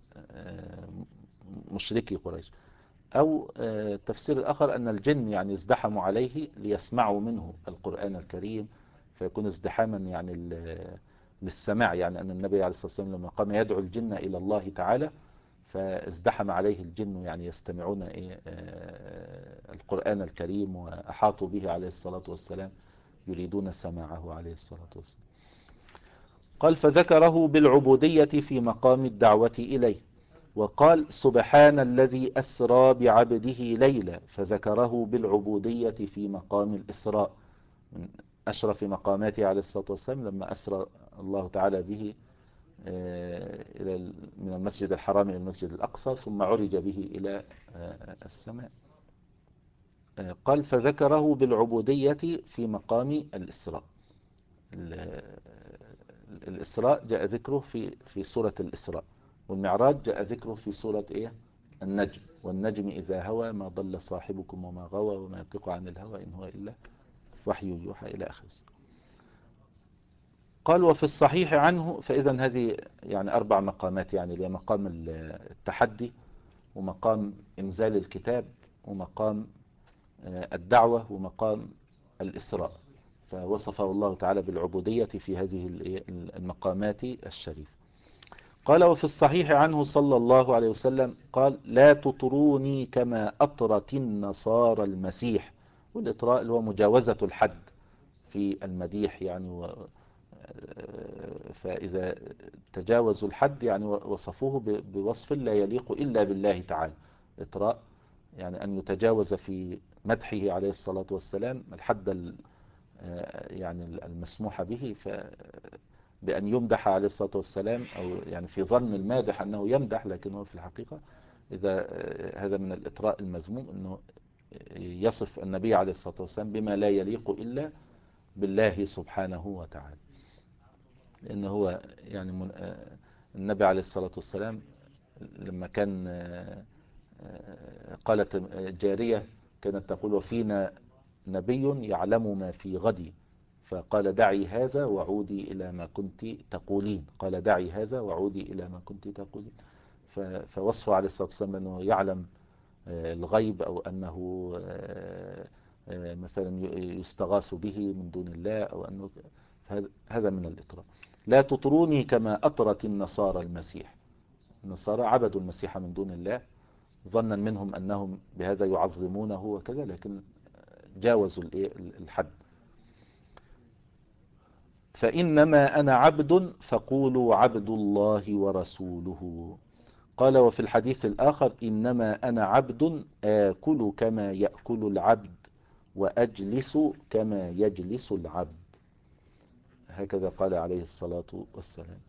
مشركي قريش، أو التفسير الآخر أن الجن يعني ازدحموا عليه ليسمعوا منه القرآن الكريم، فيكون ازدحاما يعني للسماع، يعني أن النبي عليه الصلاة والسلام لما قام يدعو الجن إلى الله تعالى فازدحم عليه الجن يعني يستمعون إيه القرآن الكريم، وأحاطوا به عليه الصلاة والسلام يريدون سماعه عليه الصلاة والسلام. قال فذكره بالعبودية في مقام الدعوة إليه، وقال سبحان الذي أسرى بعبده ليلا، فذكره بالعبودية في مقام الإسراء، من أشرف مقاماته عليه الصلاة والسلام لما أسرى الله تعالى به إلى من المسجد الحرام إلى المسجد الأقصى، ثم عرج به إلى السماء. قال فذكره بالعبودية في مقام الإسراء. الإسراء جاء ذكره في في سورة الإسراء، والمعراج جاء ذكره في سورة إيه؟ النجم، والنجم إذا هوى ما ضل صاحبكم وما غوى وما ينطق عن الهوى إن هو إلا وحي يوحى إلى آخره. قال وفي الصحيح عنه، فإذا هذه يعني أربع مقامات، يعني اللي مقام التحدي، ومقام إنزال الكتاب، ومقام الدعوة، ومقام الإسراء، فوصفه الله تعالى بالعبودية في هذه المقامات الشريفة. قال وفي الصحيح عنه صلى الله عليه وسلم قال لا تطروني كما أطرت النصارى المسيح، والإطراء اللي هو مجاوزة الحد في المديح يعني، و فإذا تجاوزوا الحد يعني وصفوه بوصف لا يليق إلا بالله تعالى. إطراء يعني أن يتجاوز في مدحه عليه الصلاة والسلام الحد يعني المسموح به، بأن يمدح عليه الصلاة والسلام، أو يعني في ظن المادح أنه يمدح، لكنه في الحقيقة إذا هذا من الإطراء المذموم، أنه يصف النبي عليه الصلاة والسلام بما لا يليق إلا بالله سبحانه وتعالى. لأنه هو يعني النبي عليه الصلاة والسلام لما كان قالت جارية كانت تقول وفينا نبي يعلم ما في غد، فقال دعي هذا وعودي إلى ما كنت تقولين، قال دعي هذا وعودي إلى ما كنت تقولين. فوصفه عليه الصلاة والسلام أنه يعلم الغيب، أو أنه مثلا يستغاث به من دون الله، أو أنه هذا من الإطراء. لا تطروني كما أطرت النصارى المسيح، النصارى عبدوا المسيح من دون الله ظنا منهم أنهم بهذا يعظمونه وكذا، لكن جاوزوا الحد. فإنما أنا عبد فقولوا عبد الله ورسوله. قال وفي الحديث الآخر إنما أنا عبد آكل كما يأكل العبد وأجلس كما يجلس العبد، هكذا قال عليه الصلاة والسلام.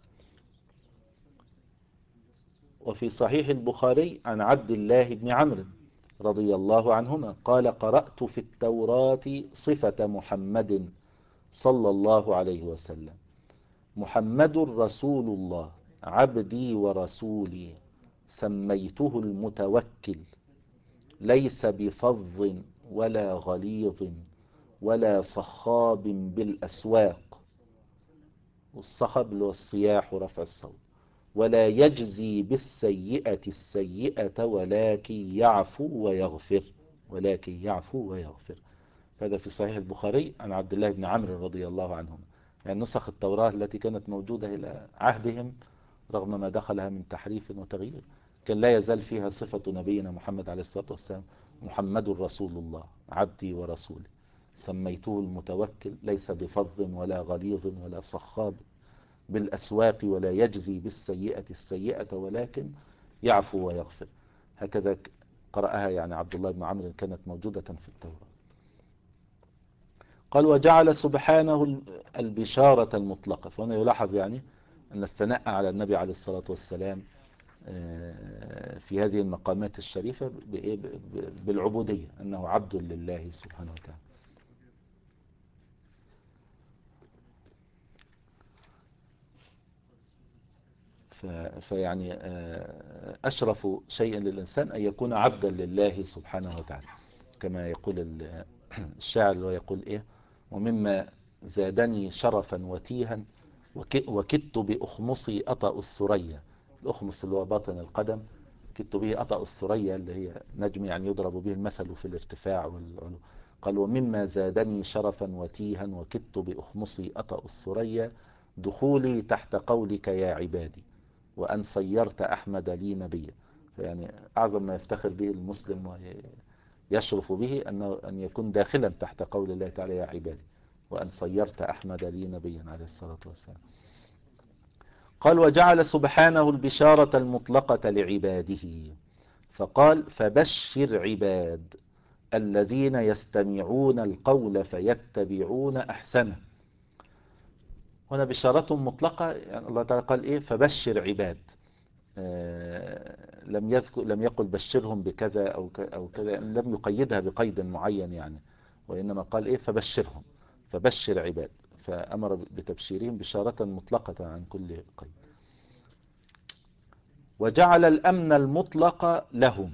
وفي صحيح البخاري عن عبد الله بن عمرو رضي الله عنهما قال قرأت في التوراة صفة محمد صلى الله عليه وسلم محمد رسول الله عبدي ورسولي سميته المتوكل ليس بفظ ولا غليظ ولا صخاب بالأسواق، والصخب اللي هو الصياح ورفع الصوت، ولا يجزي بالسيئة السيئة ولكن يعفو ويغفر، ولكن يعفو ويغفر. هذا في صحيح البخاري عن عبد الله بن عمرو رضي الله عنهما. يعني نسخ التوراة التي كانت موجودة إلى عهدهم رغم ما دخلها من تحريف وتغيير كان لا يزال فيها صفة نبينا محمد عليه الصلاة والسلام محمد رسول الله عبدي ورسولي سميته المتوكل ليس بفظ ولا غليظ ولا صخاب بالأسواق ولا يجزي بالسيئة السيئة ولكن يعفو ويغفر. هكذا قرأها يعني عبد الله بن عمرو كانت موجودة في التوراة. قال وجعل سبحانه البشارة المطلقة، فهنا يلاحظ يعني أن الثناء على النبي عليه الصلاة والسلام في هذه المقامات الشريفة بالعبودية أنه عبد لله سبحانه وتعالى. فيعني أشرف شيء للإنسان أن يكون عبدا لله سبحانه وتعالى، كما يقول الشاعر ويقول إيه: ومما زادني شرفا وتيها وكدت بأخمصي أطأ الثريا. الأخمص اللي هو باطن القدم، كدت به أطأ الثريا اللي هي نجم، يعني يضرب به المثل في الارتفاع والعلو. قال: ومما زادني شرفا وتيها وكدت بأخمصي أطأ الثريا دخولي تحت قولك يا عبادي وأن صيرت أحمد لي نبيا. يعني أعظم ما يفتخر به المسلم ويشرف به أنه أن يكون داخلا تحت قول الله تعالى يا عبادي وأن صيرت أحمد لي نبيا عليه الصلاة والسلام. قال: وجعل سبحانه البشارة المطلقة لعباده فقال: فبشر عباد الذين يستمعون القول فيتبعون أحسنه. هنا بشارة مطلقة، يعني الله تعالى قال إيه؟ فبشر عباد. آه لم يذكر لم يقل بشرهم بكذا أو أو كذا، يعني لم يقيدها بقيد معين يعني، وإنما قال إيه؟ فبشرهم، فبشر عباد، فأمر بتبشيرهم بشارة مطلقة عن كل قيد. وجعل الأمن المطلق لهم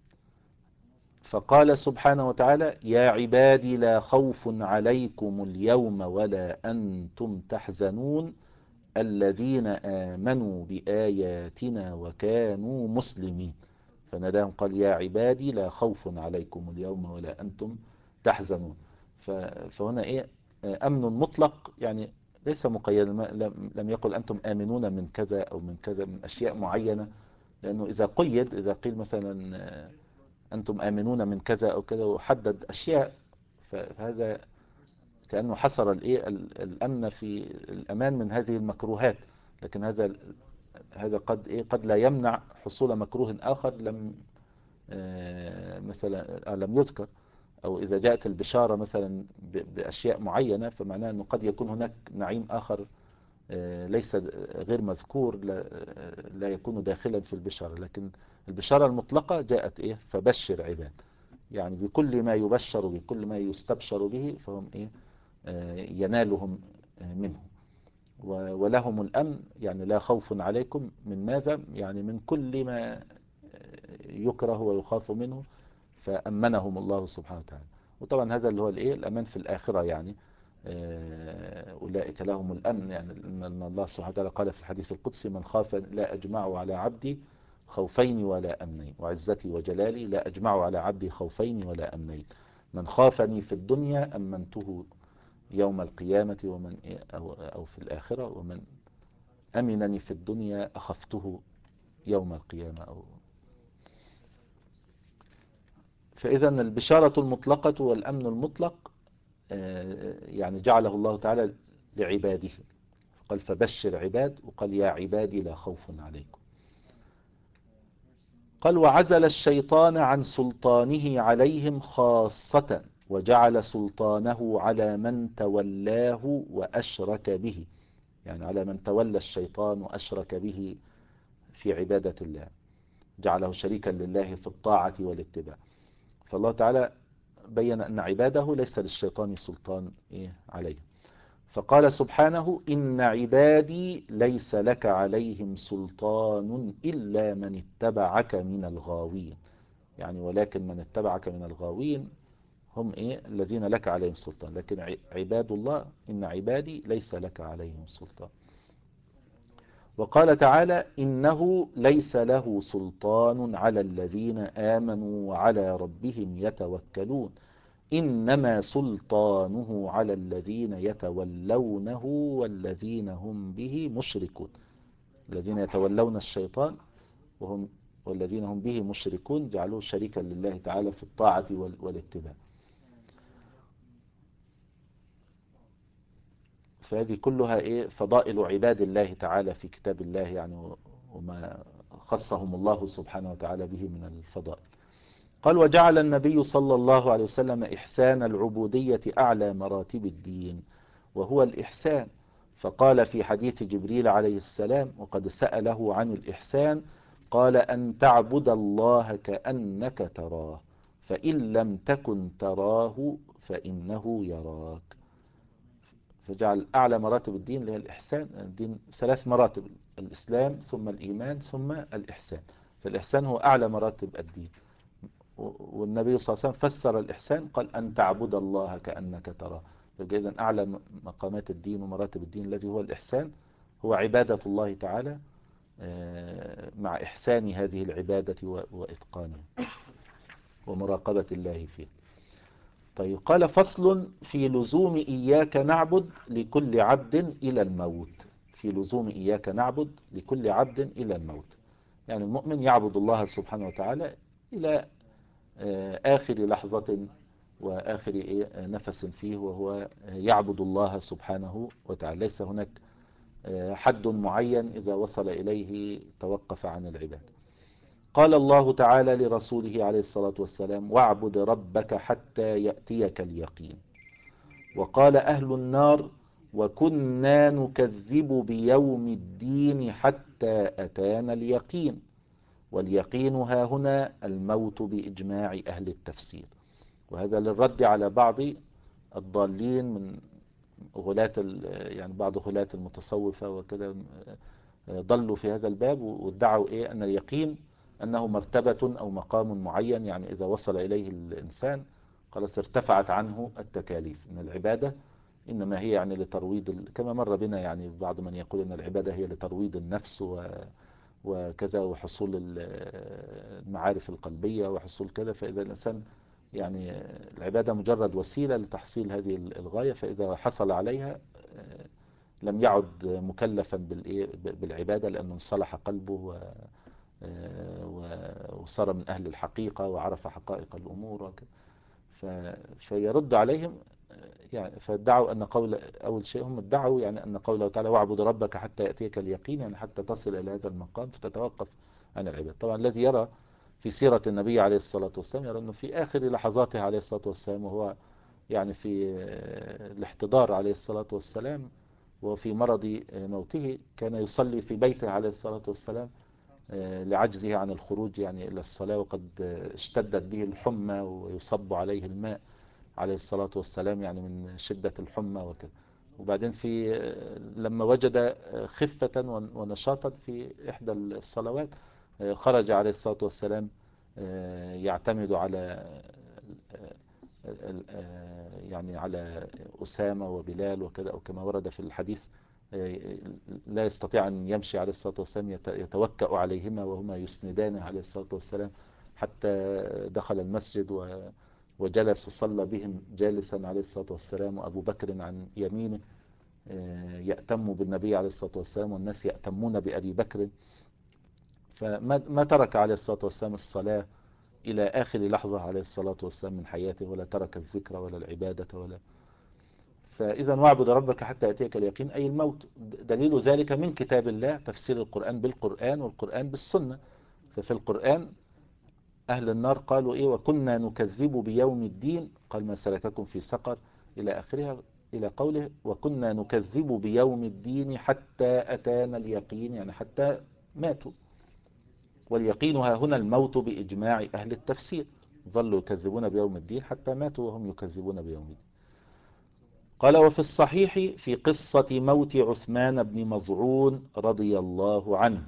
فقال سبحانه وتعالى: يا عبادي لا خوف عليكم اليوم ولا أنتم تحزنون الذين آمنوا بآياتنا وكانوا مسلمين. فناداهم قال: يا عبادي لا خوف عليكم اليوم ولا أنتم تحزنون. فهنا إيه؟ أمن مطلق، يعني ليس مقيدا، لم يقل أنتم آمنون من كذا أو من كذا، من أشياء معينة، لأنه إذا قيد، إذا قيل مثلا أنتم آمنون من كذا أو كذا وحدد أشياء، فهذا كأنه حصر الإيه الأمن في الأمان من هذه المكروهات. لكن هذا هذا قد إيه قد لا يمنع حصول مكروه آخر لم مثلا لم يذكر، أو إذا جاءت البشارة مثلا بأشياء معينة فمعناه أنه قد يكون هناك نعيم آخر ليس غير مذكور لا يكون داخلا في البشارة. لكن البشارة المطلقة جاءت إيه؟ فبشر عباد، يعني بكل ما يبشر، بكل ما يستبشر به فهم إيه؟ ينالهم منه. ولهم الأمن، يعني لا خوف عليكم من ماذا؟ يعني من كل ما يكره ويخاف منه، فأمنهم الله سبحانه وتعالى. وطبعا هذا اللي هو الإيه؟ الأمان في الآخرة، يعني أولئك لهم الأمن، يعني أن الله سبحانه وتعالى قال في الحديث القدسي: من خاف لا أجمع على عبدي خوفين ولا أمنين، وعزتي وجلالي لا أجمع على عبدي خوفين ولا أمنين، من خافني في الدنيا أمنته يوم القيامة ومن أو, أو في الآخرة، ومن أمنني في الدنيا أخفته يوم القيامة. أو فإذا البشارة المطلقة والأمن المطلق يعني جعله الله تعالى لعباده، قال: فبشر عباد، وقال: يا عبادي لا خوف عليكم. قال: وعزل الشيطان عن سلطانه عليهم خاصة وجعل سلطانه على من تولاه وأشرك به، يعني على من تولى الشيطان وأشرك به في عبادة الله، جعله شريكا لله في الطاعة والاتباع. فالله تعالى بين أن عباده ليس للشيطان سلطان إيه عليه، فقال سبحانه: إن عبادي ليس لك عليهم سلطان إلا من اتبعك من الغاوين، يعني ولكن من اتبعك من الغاوين هم إيه الذين لك عليهم سلطان، لكن عباد الله إن عبادي ليس لك عليهم سلطان. وقال تعالى: إنه ليس له سلطان على الذين آمنوا وعلى ربهم يتوكلون إنما سلطانه على الذين يتولونه والذين هم به مشركون. الذين يتولون الشيطان وهم والذين هم به مشركون جعلوه شريكا لله تعالى في الطاعة والاتباع. فهذه كلها إيه فضائل عباد الله تعالى في كتاب الله، يعني وما خصهم الله سبحانه وتعالى به من الفضائل. قال: وجعل النبي صلى الله عليه وسلم إحسان العبودية أعلى مراتب الدين وهو الإحسان، فقال في حديث جبريل عليه السلام وقد سأله عن الإحسان قال: أن تعبد الله كأنك تراه فإن لم تكن تراه فإنه يراك. فجعل أعلى مراتب الدين اللي هي الإحسان. الدين ثلاث مراتب: الإسلام ثم الإيمان ثم الإحسان. فالإحسان هو أعلى مراتب الدين. والنبي صلى الله عليه وسلم فسر الإحسان قال أن تعبد الله كأنك تراه. فإذا أعلى مقامات الدين ومراتب الدين الذي هو الإحسان هو عبادة الله تعالى مع إحسان هذه العبادة وإتقانها ومراقبة الله فيه. طيب قال: فصل في لزوم إياك نعبد لكل عبد إلى الموت. في لزوم إياك نعبد لكل عبد إلى الموت، يعني المؤمن يعبد الله سبحانه وتعالى إلى آخر لحظة وآخر نفس فيه، وهو يعبد الله سبحانه وتعالى. ليس هناك حد معين إذا وصل إليه توقف عن العبادة. قال الله تعالى لرسوله عليه الصلاة والسلام: واعبد ربك حتى يأتيك اليقين. وقال أهل النار: وكنا نكذب بيوم الدين حتى أتانا اليقين. واليقين ها هنا الموت بإجماع أهل التفسير. وهذا للرد على بعض الضالين من غلاة يعني بعض غلاة المتصوفة وكذا، ضلوا في هذا الباب وادعوا إيه أن اليقين أنه مرتبة أو مقام معين، يعني إذا وصل إليه الإنسان خلاص ارتفعت عنه التكاليف. إن العبادة إنما هي يعني لترويض، كما مر بنا يعني بعض من يقول أن العبادة هي لترويض النفس و وكذا وحصول المعارف القلبية وحصول كذا. فإذا الإنسان يعني العبادة مجرد وسيلة لتحصيل هذه الغاية، فإذا حصل عليها لم يعد مكلفا بالعبادة لأنه انصلح قلبه وصار من أهل الحقيقة وعرف حقائق الأمور وكذا. فيرد عليهم يعني، فادعوا أن قول أول شيء هم ادعوا يعني أن قوله تعالى: واعبد ربك حتى يأتيك اليقين، يعني حتى تصل إلى هذا المقام فتتوقف عن العبادة. طبعا الذي يرى في سيرة النبي عليه الصلاة والسلام يرى أنه في آخر لحظاته عليه الصلاة والسلام، وهو يعني في الاحتضار عليه الصلاة والسلام وفي مرض موته، كان يصلي في بيته عليه الصلاة والسلام لعجزه عن الخروج يعني إلى الصلاة، وقد اشتدت به الحمى ويصب عليه الماء عليه الصلاة والسلام يعني من شدة الحمى وكذا. وبعدين في لما وجد خفة ونشاطا في إحدى الصلوات خرج عليه الصلاة والسلام يعتمد على يعني على أسامة وبلال وكذا، أو كما ورد في الحديث لا يستطيع أن يمشي عليه الصلاة والسلام، يتوكأ عليهما وهما يسندان عليه الصلاة والسلام، حتى دخل المسجد وجلس وصلى بهم جالسا عليه الصلاة والسلام، وأبو بكر عن يمينه يأتم بالنبي عليه الصلاة والسلام والناس يأتمون بأبي بكر. فما ترك عليه الصلاة والسلام الصلاة إلى آخر لحظة عليه الصلاة والسلام من حياته، ولا ترك الذكر ولا العبادة ولا. فإذا واعبد ربك حتى يأتيك اليقين أي الموت. دليل ذلك من كتاب الله تفسير القرآن بالقرآن والقرآن بالسنة. ففي القرآن أهل النار قالوا إيه: وكنا نكذب بيوم الدين، قال: ما سلككم في سقر، إلى آخرها، إلى قوله: وكنا نكذب بيوم الدين حتى أتانا اليقين، يعني حتى ماتوا. واليقين ها هنا الموت بإجماع أهل التفسير، ظلوا يكذبون بيوم الدين حتى ماتوا وهم يكذبون بيوم الدين. قال: وفي الصحيح في قصة موت عثمان بن مظعون رضي الله عنه،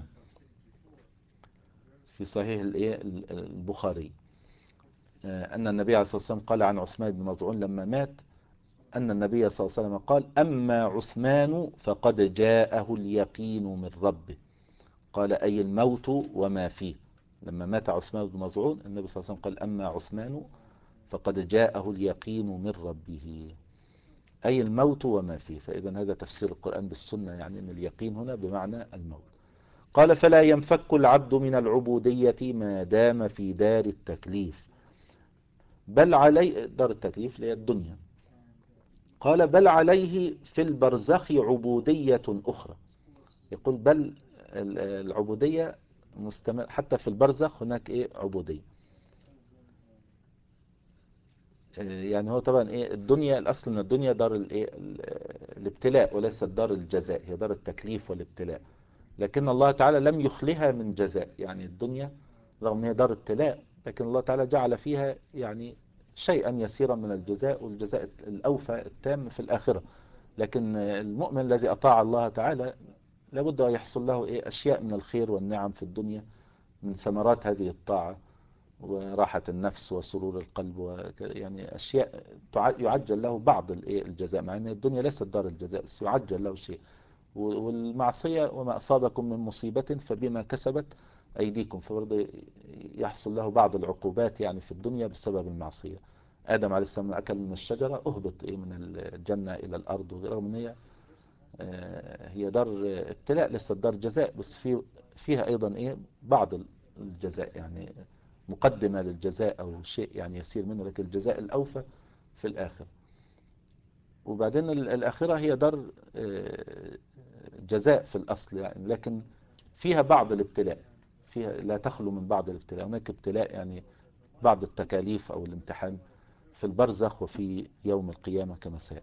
في صحيح البخاري، أن النبي عليه الصلاة والسلام قال عن عثمان بن مظعون لما مات أن النبي صلى الله عليه وسلم قال: أما عثمان فقد جاءه اليقين من ربه. قال: أي الموت وما فيه. لما مات عثمان بن مظعون النبي صلى الله عليه وسلم قال: أما عثمان فقد جاءه اليقين من ربه، أي الموت وما فيه. فإذا هذا تفسير القرآن بالسنة، يعني أن اليقين هنا بمعنى الموت. قال: فلا ينفك العبد من العبودية ما دام في دار التكليف، بل عليه دار التكليف اللي هي الدنيا. قال: بل عليه في البرزخ عبودية أخرى. يقول بل العبودية مستمر حتى في البرزخ، هناك إيه عبودية. يعني هو طبعا إيه الدنيا، الأصل من الدنيا دار الإيه الابتلاء وليست دار الجزاء، هي دار التكليف والابتلاء. لكن الله تعالى لم يخلها من جزاء، يعني الدنيا رغم هي دار ابتلاء لكن الله تعالى جعل فيها يعني شيئا يسيرا من الجزاء، والجزاء الأوفى التام في الآخرة. لكن المؤمن الذي أطاع الله تعالى لابد أن يحصل له إيه أشياء من الخير والنعم في الدنيا من ثمرات هذه الطاعة، وراحة النفس وسرور القلب و يعني أشياء يعجل له بعض الجزاء، مع أن الدنيا ليست دار الجزاء، بس يعجل له شيء. والمعصية وما أصابكم من مصيبة فبما كسبت أيديكم، فبرضه يحصل له بعض العقوبات يعني في الدنيا بسبب المعصية. آدم عليه السلام أكل من الشجرة، أهبط إيه من الجنة إلى الأرض، رغم أن هي هي دار ابتلاء ليست دار جزاء، بس في فيها أيضا إيه بعض الجزاء، يعني مقدمة للجزاء أو شيء يعني يسير منه، لكن الجزاء الأوفى في الآخر. وبعدين الآخرة هي دار جزاء في الأصل يعني، لكن فيها بعض الابتلاء، فيها لا تخلو من بعض الابتلاء. هناك ابتلاء يعني بعض التكاليف أو الامتحان في البرزخ وفي يوم القيامة كما سيأتي.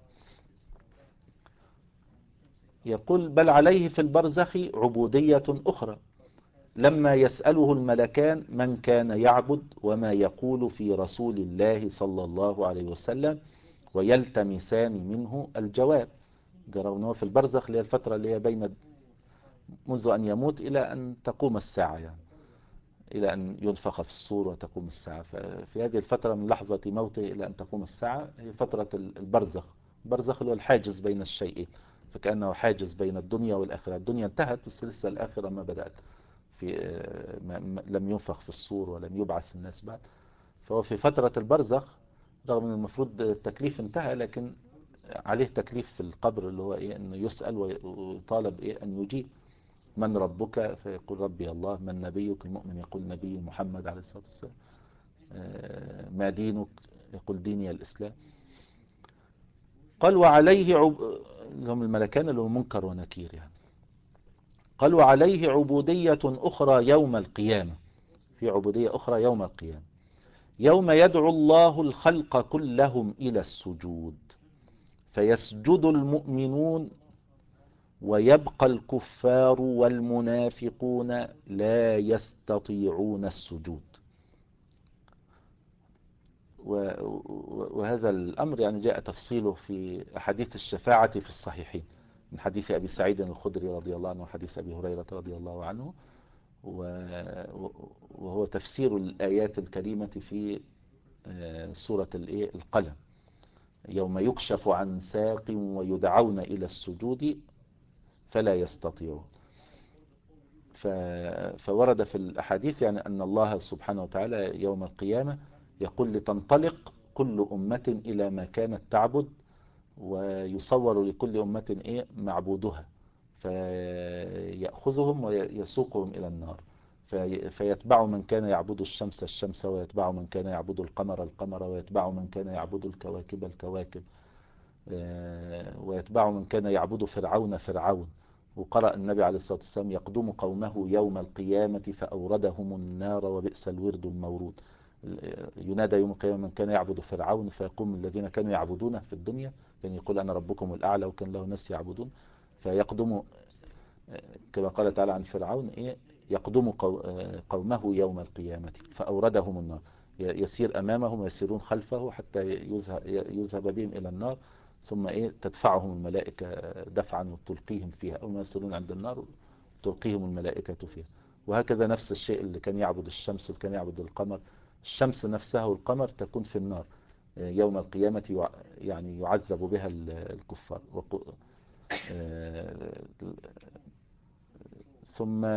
يقول بل عليه في البرزخ عبودية أخرى، لما يسأله الملكان من كان يعبد وما يقول في رسول الله صلى الله عليه وسلم ويلتمسان منه الجواب. جرونه في البرزخ اللي هي الفترة اللي هي بين منذ أن يموت إلى أن تقوم الساعة، يعني إلى أن ينفخ في الصور وتقوم الساعة. ففي هذه الفترة من لحظة موته إلى أن تقوم الساعة هي فترة البرزخ. البرزخ هو الحاجز بين الشيئين، فكأنه حاجز بين الدنيا والآخرة. الدنيا انتهت بس لسه الآخرة ما بدأت، في ما لم ينفخ في الصور ولم يبعث الناس بعد. فهو في فترة البرزخ، رغم أن المفروض التكليف انتهى، لكن عليه تكليف في القبر اللي هو إيه أنه يسأل ويطالب إيه أن يجيب. من ربك؟ فيقول ربي الله. من نبيك؟ المؤمن يقول نبي محمد عليه الصلاة والسلام. ما دينك؟ يقول ديني الإسلام. قال وعليه عب... هم الملكان اللي هو منكر ونكير يعني. قال وعليه عبودية أخرى يوم القيامة، في عبودية أخرى يوم القيامة، يوم يدعو الله الخلق كلهم إلى السجود فيسجد المؤمنون ويبقى الكفار والمنافقون لا يستطيعون السجود. وهذا الأمر يعني جاء تفصيله في أحاديث الشفاعة في الصحيحين، من حديث أبي سعيد الخدري رضي الله عنه وحديث أبي هريرة رضي الله عنه، وهو تفسير الآيات الكريمة في سورة القلم، يوم يكشف عن ساق ويدعون إلى السجود فلا يستطيعون. فورد في الأحاديث يعني أن الله سبحانه وتعالى يوم القيامة يقول لتنطلق كل أمة إلى ما كانت تعبد، ويصور لكل أمة إيه معبودها، فيأخذهم ويسوقهم إلى النار. فيتبع من كان يعبد الشمس الشمس، ويتبع من كان يعبد القمر القمر، ويتبع من كان يعبد الكواكب الكواكب، ويتبع من كان يعبد فرعون فرعون. وقرأ النبي عليه الصلاة والسلام يقدم قومه يوم القيامة فأوردهم النار وبئس الورد المورود. ينادى يوم القيامة من كان يعبد فرعون، فيقوم الذين كانوا يعبدونه في الدنيا، كان يقول أنا ربكم الأعلى وكان له ناس يعبدون، فيقدم كما قال تعالى عن فرعون إيه يقدم قومه يوم القيامة فأوردهم النار، يسير أمامهم ويسيرون خلفه حتى يذهب بهم إلى النار، ثم إيه تدفعهم الملائكة دفعا وتلقيهم فيها، أو ما يصلون عند النار تلقيهم الملائكة فيها. وهكذا نفس الشيء اللي كان يعبد الشمس وكان يعبد القمر، الشمس نفسها والقمر تكون في النار يوم القيامة، يعني يعذب بها الكفار. ثم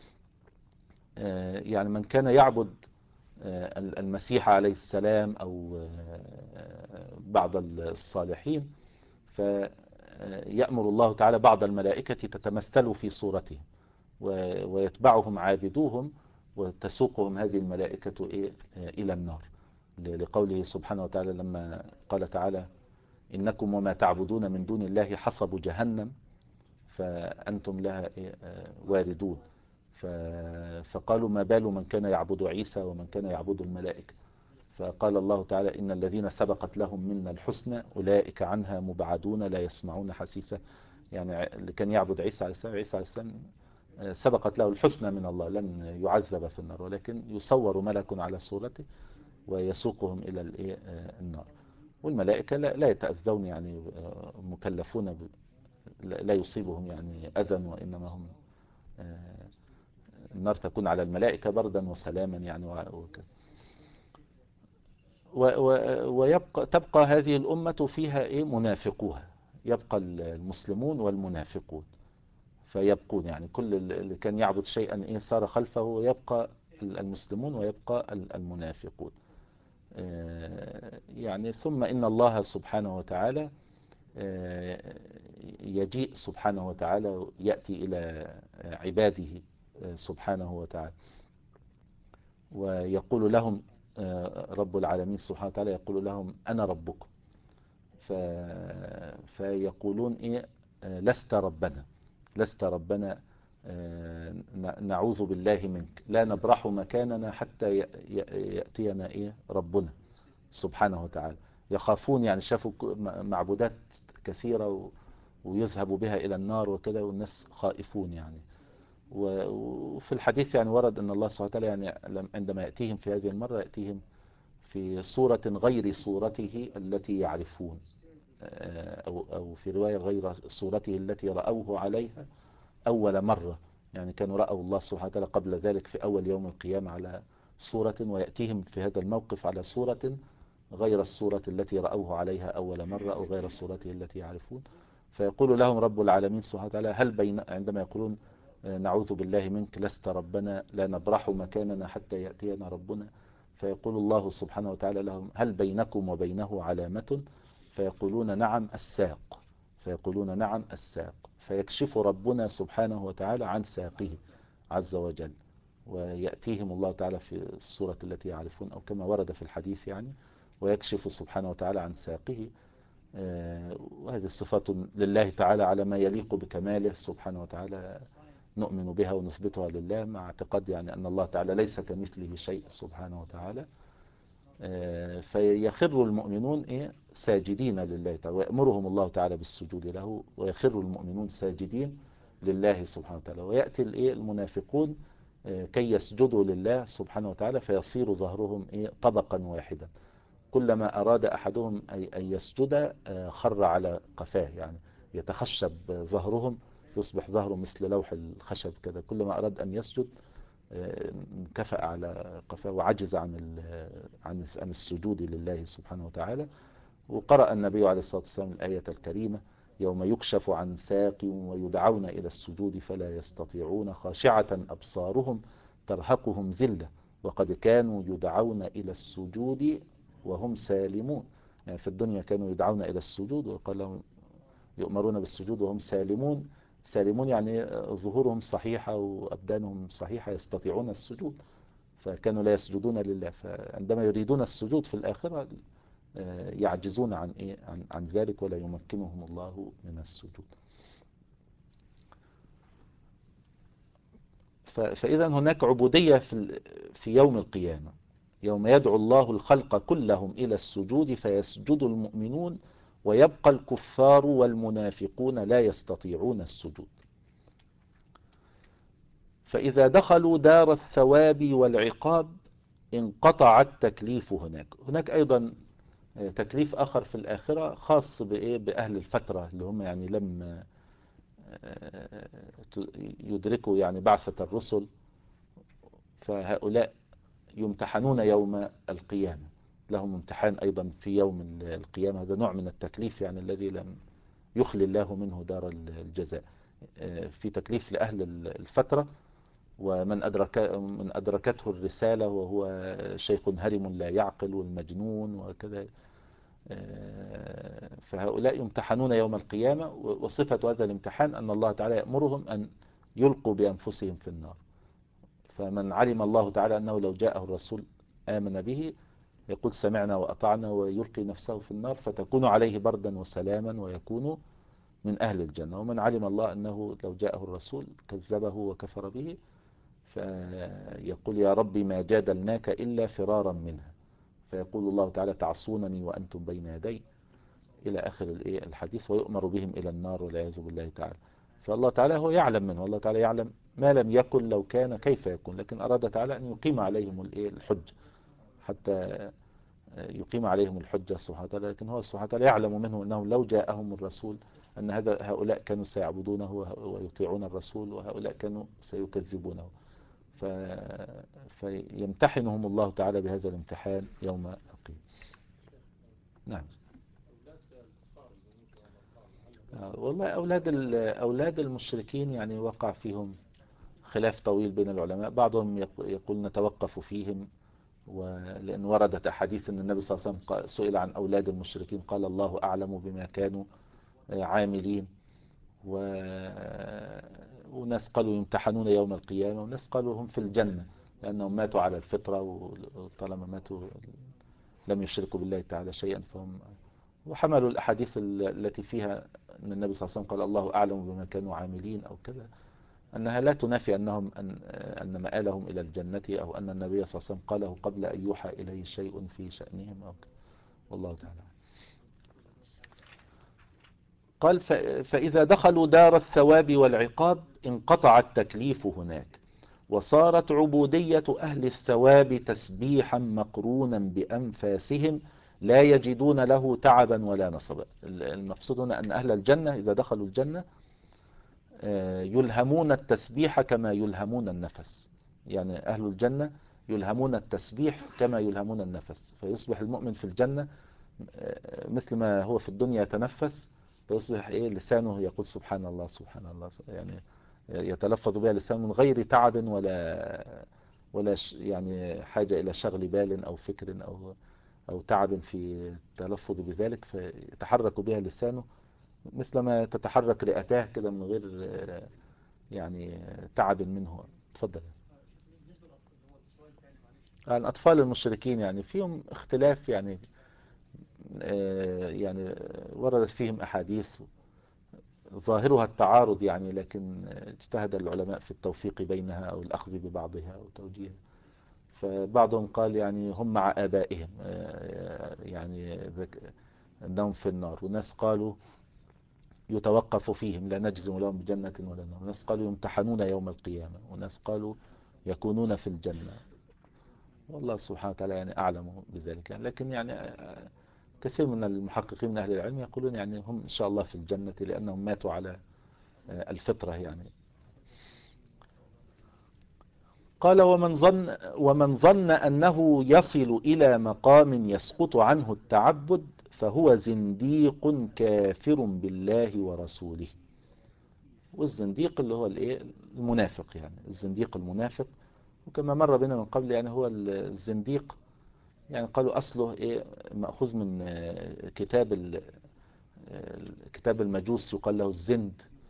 يعني من كان يعبد المسيح عليه السلام أو بعض الصالحين، فيأمر الله تعالى بعض الملائكة تتمثل في صورتهم ويتبعهم عابدوهم، وتسوقهم هذه الملائكة إلى النار، لقوله سبحانه وتعالى لما قال تعالى إنكم وما تعبدون من دون الله حصب جهنم فأنتم لها واردون. فقالوا ما بال من كان يعبد عيسى ومن كان يعبد الملائكة، فقال الله تعالى إن الذين سبقت لهم منا الحسنى أولئك عنها مبعدون لا يسمعون حسيسا. يعني اللي كان يعبد عيسى عليه السلام، عيسى عليه السلام سبقت له الحسنى من الله، لن يعذب في النار، ولكن يصور ملك على صورته ويسوقهم إلى النار. والملائكة لا, لا يتأذون يعني، مكلفون ب... لا يصيبهم يعني أذى، وإنما هم النار تكون على الملائكة بردا وسلاما يعني وكذا. ويبقى تبقى هذه الأمة فيها إيه منافقوها، يبقى المسلمون والمنافقون فيبقون، يعني كل اللي كان يعبد شيئا إيه صار خلفه، ويبقى المسلمون ويبقى المنافقون. يعني ثم إن الله سبحانه وتعالى يجيء سبحانه وتعالى، يأتي إلى عباده سبحانه وتعالى ويقول لهم، رب العالمين سبحانه وتعالى يقول لهم أنا ربكم، فيقولون إيه لست ربنا، لست ربنا، نعوذ بالله منك، لا نبرح مكاننا حتى يأتينا إيه ربنا سبحانه وتعالى. يخافون يعني، شافوا معبودات كثيرة ويذهبوا بها إلى النار وكذا، والناس خائفون يعني. وفي الحديث يعني ورد أن الله سبحانه وتعالى يعني عندما يأتيهم في هذه المرة يأتيهم في صورة غير صورته التي يعرفون، أو, أو في رواية غير صورته التي رأوه عليها أول مرة، يعني كانوا رأوا الله سبحانه وتعالى قبل ذلك في أول يوم القيامة على صورة، ويأتيهم في هذا الموقف على صورة غير الصورة التي رأوه عليها أول مرة، أو غير صورته التي يعرفون. فيقول لهم رب العالمين سبحانه وتعالى هل بين، عندما يقولون نعوذ بالله منك لست ربنا، لا نبرح مكاننا حتى يأتينا ربنا، فيقول الله سبحانه وتعالى لهم هل بينكم وبينه علامة؟ فيقولون نعم الساق، فيقولون نعم الساق، فيكشف ربنا سبحانه وتعالى عن ساقه عز وجل، ويأتيهم الله تعالى في الصورة التي يعرفون، أو كما ورد في الحديث يعني، ويكشف سبحانه وتعالى عن ساقه. وهذه الصفات لله تعالى على ما يليق بكماله سبحانه وتعالى، نؤمن بها ونثبتها لله، مع اعتقاد يعني أن الله تعالى ليس كمثله شيء سبحانه وتعالى. فيخر المؤمنون إيه ساجدين لله تعالى، ويأمرهم الله تعالى بالسجود له، ويخر المؤمنون ساجدين لله سبحانه وتعالى. ويأتي الإيه المنافقون كي يسجدوا لله سبحانه وتعالى، فيصير ظهرهم إيه طبقا واحدا، كلما أراد أحدهم أن يسجد خر على قفاه، يعني يتخشب ظهرهم، يصبح ظهره مثل لوح الخشب كذا، كلما أراد أن يسجد انكفأ على قفاه وعجز عن عن عن السجود لله سبحانه وتعالى. وقرأ النبي عليه الصلاة والسلام الآية الكريمة يوم يكشف عن ساق ويدعون إلى السجود فلا يستطيعون خاشعة أبصارهم ترهقهم ذلة وقد كانوا يدعون إلى السجود وهم سالمون. يعني في الدنيا كانوا يدعون إلى السجود، وقال لهم يؤمرون بالسجود وهم سالمون، سالمون يعني ظهورهم صحيحة وأبدانهم صحيحة يستطيعون السجود، فكانوا لا يسجدون لله، فعندما يريدون السجود في الآخرة يعجزون عن إيه عن, عن ذلك، ولا يمكنهم الله من السجود. فإذا هناك عبودية في في يوم القيامة، يوم يدعو الله الخلق كلهم إلى السجود فيسجد المؤمنون، ويبقى الكفار والمنافقون لا يستطيعون السجود. فإذا دخلوا دار الثواب والعقاب انقطع التكليف هناك. هناك أيضا تكليف آخر في الآخرة خاص بإيه بأهل الفترة، اللي هم يعني لم يدركوا يعني بعثة الرسل، فهؤلاء يمتحنون يوم القيامة، لهم امتحان أيضا في يوم القيامة. هذا نوع من التكليف يعني الذي لم يخلي الله منه دار الجزاء. في تكليف لأهل الفترة، ومن أدرك من أدركته الرسالة وهو شيخ هرم لا يعقل والمجنون وكذا، فهؤلاء يمتحنون يوم القيامة. وصفة هذا الامتحان أن الله تعالى يأمرهم أن يلقوا بأنفسهم في النار، فمن علم الله تعالى أنه لو جاءه الرسول آمن به يقول سمعنا وأطعنا ويلقي نفسه في النار، فتكون عليه بردا وسلاما ويكون من أهل الجنة. ومن علم الله أنه لو جاءه الرسول كذبه وكفر به فيقول يا ربي ما جادلناك إلا فرارا منها، فيقول الله تعالى تعصونني وأنتم بين يدي، إلى آخر الحديث، ويؤمر بهم إلى النار والعياذ بالله تعالى. فالله تعالى هو يعلم منه، الله تعالى يعلم ما لم يكن لو كان كيف يكون، لكن أراد تعالى أن يقيم عليهم الحج حتى يقيم عليهم الحجة سبحانه وتعالى، لكن هو سبحانه وتعالى يعلم منهم أنهم لو جاءهم الرسول أن هذا هؤلاء كانوا سيعبدونه ويطيعون الرسول، وهؤلاء كانوا سيكذبونه. ف... فيمتحنهم الله تعالى بهذا الامتحان يوم القيامة. نعم. والله أولاد أولاد المشركين يعني وقع فيهم خلاف طويل بين العلماء. بعضهم يقول نتوقف فيهم، ولأن وردت أحاديث أن النبي صلى الله عليه وسلم سئل عن أولاد المشركين قال الله أعلم بما كانوا عاملين. و... وناس قالوا يمتحنون يوم القيامة، وناس قالوا هم في الجنة لأنهم ماتوا على الفطرة، وطالما ماتوا لم يشركوا بالله تعالى شيئا فهم. وحملوا الأحاديث التي فيها أن النبي صلى الله عليه وسلم قال الله أعلم بما كانوا عاملين أو كذا، أنها لا تنافي أنهم أن, أن مآلهم إلى الجنة، أو أن النبي صلى الله عليه وسلم قاله قبل أن يوحى إليه شيء في شأنهم أو كذا. والله تعالى قال فإذا دخلوا دار الثواب والعقاب انقطع التكليف هناك، وصارت عبودية أهل الثواب تسبيحا مقرونا بأنفاسهم لا يجدون له تعبا ولا نصبا. المقصود هنا أن أهل الجنة إذا دخلوا الجنة يلهمون التسبيح كما يلهمون النفس. يعني أهل الجنة يلهمون التسبيح كما يلهمون النفس، فيصبح المؤمن في الجنة مثل ما هو في الدنيا يتنفس، فيصبح إيه لسانه يقول سبحان الله سبحان الله، يعني يتلفظ بها لسانه من غير تعب ولا ولا يعني حاجة إلى شغل بال أو فكر أو أو تعب في التلفظ بذلك، فيتحرك بها لسانه مثل ما تتحرك رئتاه كده من غير يعني تعب منه. تفضل. الأطفال المشركين يعني فيهم اختلاف، يعني يعني وردت فيهم أحاديث ظاهرها التعارض يعني، لكن اجتهد العلماء في التوفيق بينها أو الأخذ ببعضها أو توجيهها. فبعضهم قال يعني هم مع آبائهم يعني أنهم في النار، وناس قالوا يتوقف فيهم لا نجزم لهم بجنة ولا نار، وناس قالوا يمتحنون يوم القيامة، وناس قالوا يكونون في الجنة. والله سبحانه وتعالى يعني أعلم بذلك يعني. لكن يعني كثير من المحققين من أهل العلم يقولون يعني هم إن شاء الله في الجنة لأنهم ماتوا على الفطرة يعني. قال ومن ظن ومن ظن أنه يصل إلى مقام يسقط عنه التعبد فهو زنديق كافر بالله ورسوله. والزنديق اللي هو الايه المنافق، يعني الزنديق المنافق. وكما مر بنا من قبل يعني هو الزنديق يعني قالوا أصله إيه مأخوذ من كتاب كتاب المجوس يقال له الزند.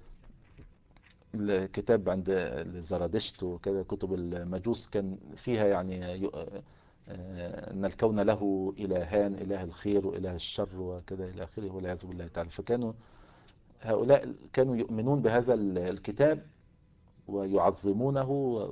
الكتاب عند زرادشت وكذا كتب المجوس كان فيها يعني أن الكون له إلهان، إله الخير وإله الشر وكذا إلى آخره والعياذ بالله تعالى. فكانوا هؤلاء كانوا يؤمنون بهذا الكتاب ويعظمونه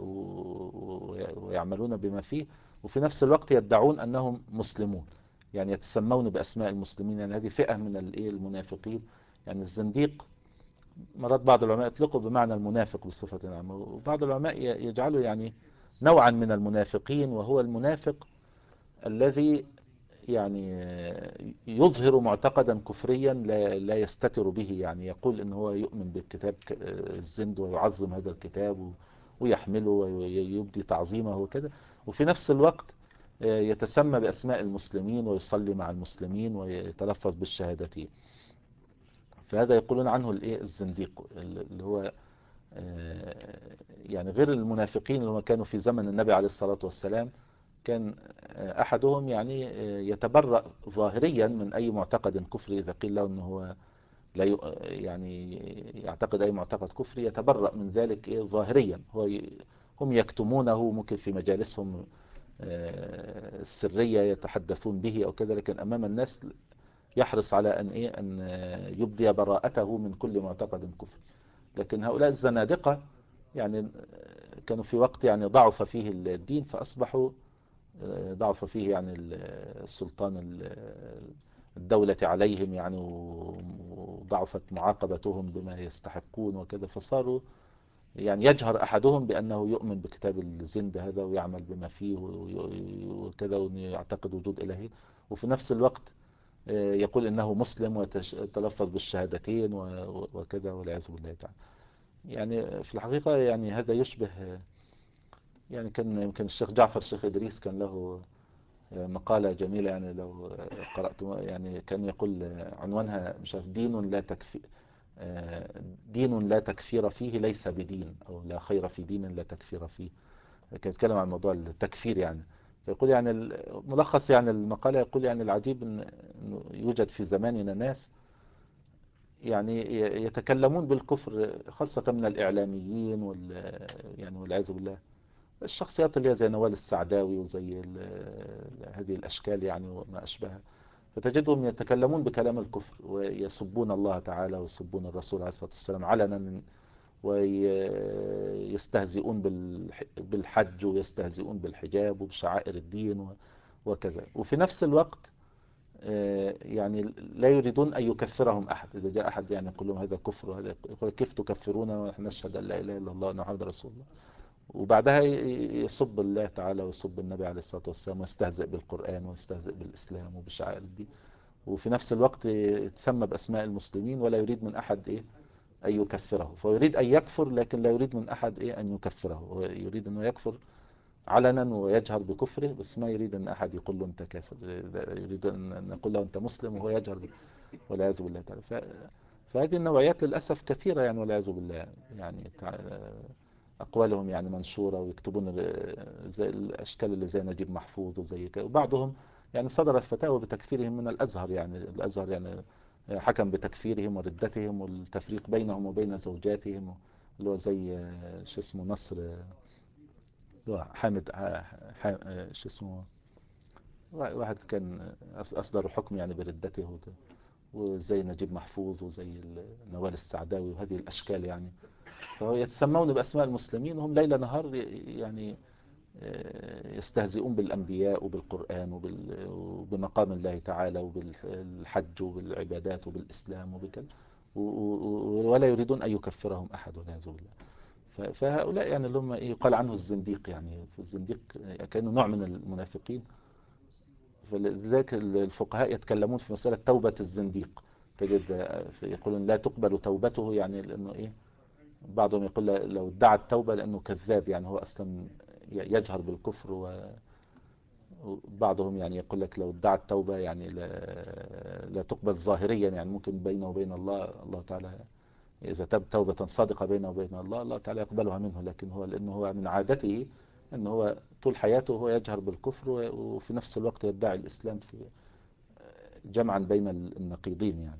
ويعملون بما فيه، وفي نفس الوقت يدعون أنهم مسلمون، يعني يتسمون بأسماء المسلمين. يعني هذه فئة من المنافقين. يعني الزنديق مرات بعض العلماء يطلقوا بمعنى المنافق بصفة عامة، وبعض العلماء يجعله يعني نوعا من المنافقين، وهو المنافق الذي يعني يظهر معتقدا كفريا لا لا يستتر به، يعني يقول ان هو يؤمن بالكتاب الزند ويعظم هذا الكتاب ويحمله ويبدي تعظيمه وكذا، وفي نفس الوقت يتسمى بأسماء المسلمين ويصلي مع المسلمين ويتلفظ بالشهادتين. فهذا يقولون عنه الايه الزنديق، اللي هو يعني غير المنافقين اللي هم كانوا في زمن النبي عليه الصلاة والسلام. كان أحدهم يعني يتبرأ ظاهريا من أي معتقد كفري، إذا قيل له أنه هو لا يعني يعتقد أي معتقد كفري يتبرأ من ذلك ظاهريا. هو هم يكتمونه ممكن في مجالسهم السرية يتحدثون به أو كذا، لكن أمام الناس يحرص على أن إيه أن يبدي براءته من كل معتقد كفري. لكن هؤلاء الزنادقة يعني كانوا في وقت يعني ضعف فيه الدين، فأصبحوا ضعف فيه يعني السلطان الدولة عليهم يعني، وضعفت معاقبتهم بما يستحقون وكذا، فصاروا يعني يجهر أحدهم بأنه يؤمن بكتاب الزند هذا ويعمل بما فيه وكذا ويعتقد وجود إلهي، وفي نفس الوقت يقول إنه مسلم ويتلفظ بالشهادتين وكذا والعياذ بالله تعالى. يعني في الحقيقة يعني هذا يشبه، يعني كان يمكن الشيخ جعفر الشيخ إدريس كان له مقالة جميلة، يعني لو قرأت، يعني كان يقول عنوانها مش عارف، دين لا تكفي دين لا تكفير فيه ليس بدين، أو لا خير في دين لا تكفير فيه. كان يتكلم عن موضوع التكفير يعني. فيقول يعني ملخص يعني المقالة، يقول يعني العجيب إنه يوجد في زماننا ناس يعني يتكلمون بالكفر، خاصة من الإعلاميين وال يعني والعياذ بالله، الشخصيات اللي هي زي نوال السعداوي وزي هذه الأشكال يعني وما أشبهها. فتجدهم يتكلمون بكلام الكفر ويسبون الله تعالى ويسبون الرسول عليه الصلاة والسلام علنا، ويستهزئون بالحج ويستهزئون بالحجاب وبشعائر الدين وكذا. وفي نفس الوقت يعني لا يريدون أن يكفرهم أحد. إذا جاء أحد يعني يقول لهم هذا كفر، وهذا يقول كيف تكفرون ونحن نشهد أن لا إله إلا الله وأن محمد رسول الله، وبعدها يسب الله تعالى ويسب النبي عليه الصلاة والسلام ويستهزئ بالقرآن ويستهزئ بالإسلام وبشعائر الدين، وفي نفس الوقت يتسمى بأسماء المسلمين ولا يريد من أحد إيه أن يكفره. فيريد أن يكفر لكن لا يريد من أحد إيه أن يكفره، ويريد أنه يكفر علنا ويجهر بكفره، بس ما يريد أن أحد يقول له أنت كافر، يريد أن نقول له أنت مسلم وهو يجهر والعياذ بالله تعالى. فهذه النوعيات للأسف كثيرة يعني والعياذ بالله، يعني أقوالهم يعني منشورة، ويكتبون زي الأشكال اللي زي نجيب محفوظ وزي كده. وبعضهم يعني صدرت فتاوى بتكفيرهم من الأزهر، يعني الأزهر يعني حكم بتكفيرهم وردتهم والتفريق بينهم وبين زوجاتهم، اللي هو زي شو اسمه نصر، اللي هو حامد شو اسمه، واحد كان أصدر حكم يعني بردته، وزي نجيب محفوظ وزي نوال السعداوي وهذه الأشكال يعني. فهو يتسمون بأسماء المسلمين وهم ليل نهار يعني يستهزئون بالأنبياء وبالقرآن وبمقام الله تعالى وبالحج وبالعبادات وبالإسلام وبكذا، ولا يريدون أن يكفرهم أحد والعياذ بالله. فهؤلاء يعني اللي هم يقال عنه الزنديق، يعني في الزنديق كأنه نوع من المنافقين. فلذلك الفقهاء يتكلمون في مسألة توبة الزنديق، تجد يقولون لا تقبل توبته، يعني لأنه إيه، بعضهم يقول لو ادعى التوبة لأنه كذاب، يعني هو أصلا يجهر بالكفر، وبعضهم يعني يقول لك لو ادعى التوبة يعني لا, لا تقبل ظاهريا، يعني ممكن بينه وبين الله، الله تعالى إذا تاب توبة صادقة بينه وبين الله، الله تعالى يقبلها منه، لكن هو لأنه هو من عادته أنه هو طول حياته هو يجهر بالكفر وفي نفس الوقت يدعي الإسلام، في جمعا بين النقيضين يعني.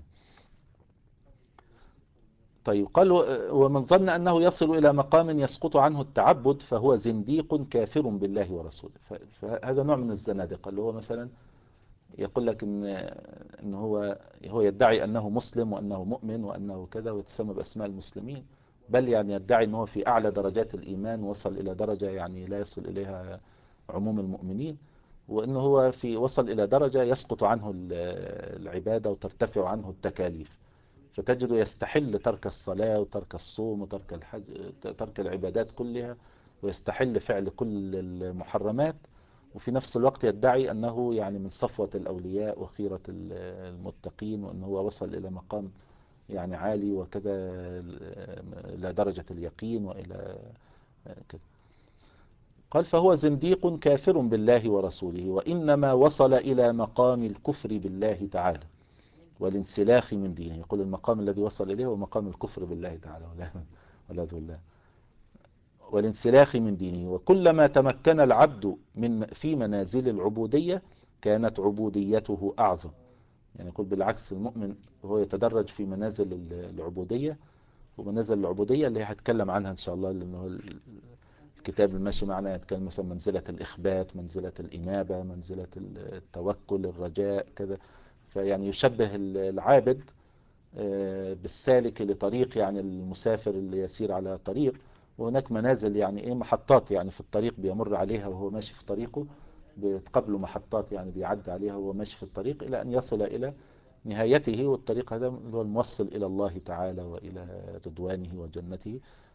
طيب قال ومن ظن أنه يصل إلى مقام يسقط عنه التعبد فهو زنديق كافر بالله ورسوله. فهذا نوع من الزنادقة، اللي هو مثلا يقول لك إن, إن هو هو يدعي أنه مسلم وأنه مؤمن وأنه كذا ويتسمى بأسماء المسلمين، بل يعني يدعي أنه في أعلى درجات الإيمان، وصل إلى درجة يعني لا يصل إليها عموم المؤمنين، وأنه هو في وصل إلى درجة يسقط عنه العبادة وترتفع عنه التكاليف، فتجده يستحل ترك الصلاة وترك الصوم وترك الحج، ترك العبادات كلها، ويستحل فعل كل المحرمات، وفي نفس الوقت يدعي أنه يعني من صفوة الأولياء وخيرة المتقين، وأنه هو وصل إلى مقام يعني عالي وكذا، إلى درجة اليقين وإلى كذا. قال فهو زنديق كافر بالله ورسوله، وإنما وصل إلى مقام الكفر بالله تعالى والانسلاخ من دينه. يقول المقام الذي وصل إليه هو مقام الكفر بالله تعالى والعياذ بالله، والانسلاخ من دينه. وكلما تمكن العبد من في منازل العبودية كانت عبوديته أعظم. يعني يقول بالعكس، المؤمن هو يتدرج في منازل العبودية، ومنازل العبودية اللي هتكلم عنها إن شاء الله، لأنه الكتاب الماشي معنا يتكلم مثلا منزلة الإخبات، منزلة الإنابة، منزلة التوكل، الرجاء كذا. فيعني يشبه العابد بالسالك لطريق، يعني المسافر اللي يسير على طريق، وهناك منازل يعني ايه محطات يعني في الطريق بيمر عليها وهو ماشي في طريقه، بتقابله محطات يعني بيعدي عليها وهو ماشي في الطريق إلى أن يصل إلى نهايته. والطريق هذا هو الموصل إلى الله تعالى وإلى رضوانه وجنته.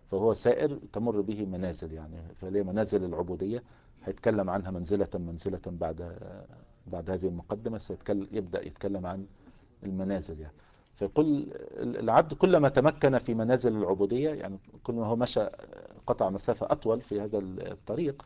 فهو سائر تمر به منازل يعني، فليه منازل العبودية هيتكلم عنها منزلة منزلة بعد بعد هذه المقدمة، سيتكلم يبدأ يتكلم عن المنازل يعني. فيقول العبد كلما تمكن في منازل العبودية، يعني كل ما هو مشى قطع مسافة أطول في هذا الطريق،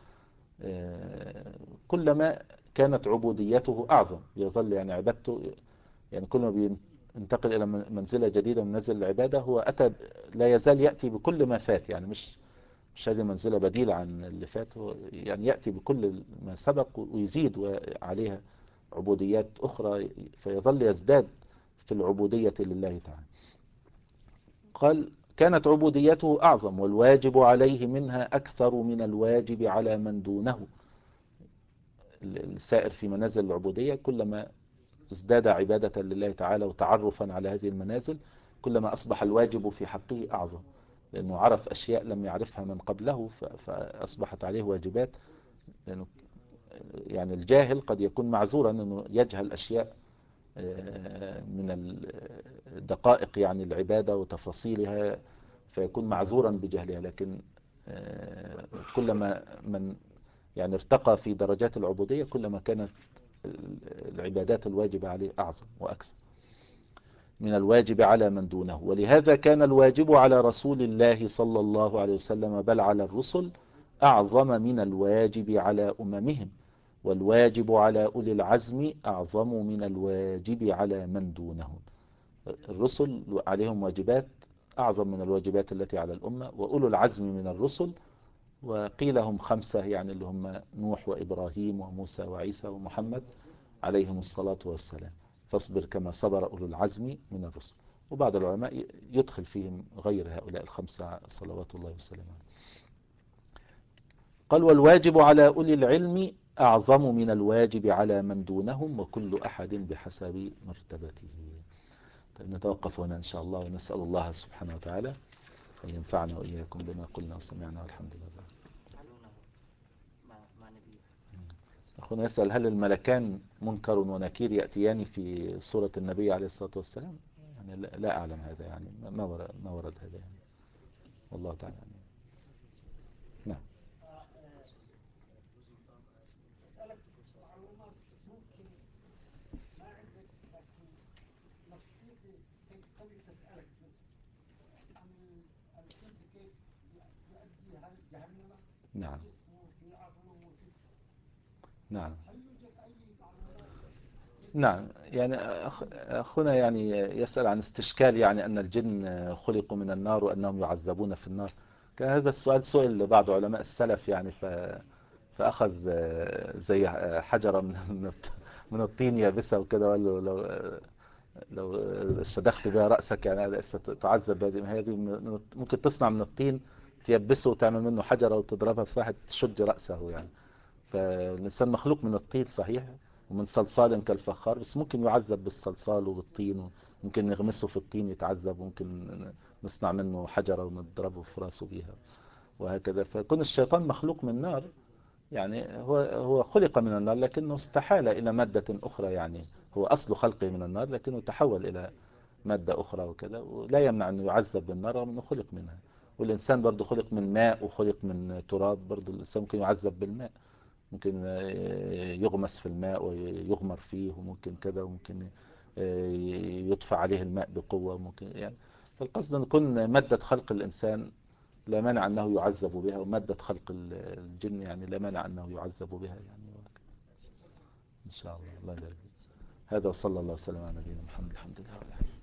كلما كانت عبوديته أعظم، يظل يعني عبادته، يعني كل ما بينتقل إلى منزلة جديدة من منازل العبادة هو أتى لا يزال يأتي بكل ما فات، يعني مش مش هذه منزلة بديلة عن اللي فات، هو يعني يأتي بكل ما سبق ويزيد عليها عبوديات أخرى، فيظل يزداد في العبودية لله تعالى. قال كانت عبوديته أعظم والواجب عليه منها أكثر من الواجب على من دونه. السائر في منازل العبودية كلما ازداد عبادة لله تعالى وتعرفا على هذه المنازل، كلما أصبح الواجب في حقه أعظم، لأنه عرف أشياء لم يعرفها من قبله فأصبحت عليه واجبات. لأنه يعني الجاهل قد يكون معذورا أنه يجهل أشياء من الدقائق يعني العبادة وتفاصيلها، فيكون معذورا بجهلها، لكن كلما من يعني ارتقى في درجات العبودية كلما كانت العبادات الواجبة عليه أعظم وأكثر من الواجب على من دونه. ولهذا كان الواجب على رسول الله صلى الله عليه وسلم بل على الرسل أعظم من الواجب على أممهم، والواجب على أولي العزم أعظم من الواجب على من دونهم. الرسل عليهم واجبات أعظم من الواجبات التي على الأمة، وأولو العزم من الرسل وقيل هم خمسة، يعني اللي هم نوح وإبراهيم وموسى وعيسى ومحمد عليهم الصلاة والسلام، فاصبر كما صبر أولو العزم من الرسل. وبعض العلماء يدخل فيهم غير هؤلاء الخمسة صلوات الله وسلامه. قال والواجب على أولي العلم أعظم من الواجب على من دونهم، وكل أحد بحسب مرتبته. طيب نتوقف هنا إن شاء الله، ونسأل الله سبحانه وتعالى أن ينفعنا وإياكم بما قلنا وسمعنا، والحمد لله. أخونا يسأل هل الملكان منكر ونكير يأتيان في سورة النبي عليه الصلاة والسلام؟ يعني لا أعلم هذا، يعني ما ورد, ما ورد هذا يعني، والله تعالى يعني. نعم. نعم. نعم. نعم. يعني أخونا يعني يسأل عن استشكال يعني أن الجن خلقوا من النار وأنهم يعذبون في النار. كان هذا السؤال سئل لبعض علماء السلف يعني، ف فأخذ زي حجرة من من الطين يابسة وكده، وقال له لو لو استدخت بها رأسك يعني ستعذب بهذه، هذه ممكن تصنع من الطين تيبسه وتعمل منه حجرة وتضربها في واحد تشج رأسه يعني. فالإنسان مخلوق من الطين صحيح، ومن صلصال كالفخار، بس ممكن يعذب بالصلصال وبالطين، ممكن نغمسه في الطين يتعذب، ممكن نصنع منه حجرة ونضربه في راسه بيها وهكذا. فكون الشيطان مخلوق من نار، يعني هو هو خلق من النار لكنه استحال إلى مادة أخرى، يعني هو أصل خلقه من النار لكنه تحول إلى مادة أخرى وكذا، ولا يمنع أنه يعذب بالنار رغم أنه خلق منها. والإنسان برضه خلق من ماء وخلق من تراب، برضه الإنسان ممكن يعذب بالماء، ممكن يغمس في الماء ويغمر فيه، وممكن كذا، وممكن يدفع عليه الماء بقوة، ممكن يعني. فالقصد أن يكون مادة خلق الإنسان لا مانع أنه يعذب بها، ومادة خلق الجن يعني لا مانع أنه يعذب بها يعني. إن شاء الله. الله يبارك. هذا وصلى الله وسلم على نبينا محمد. الحمد لله.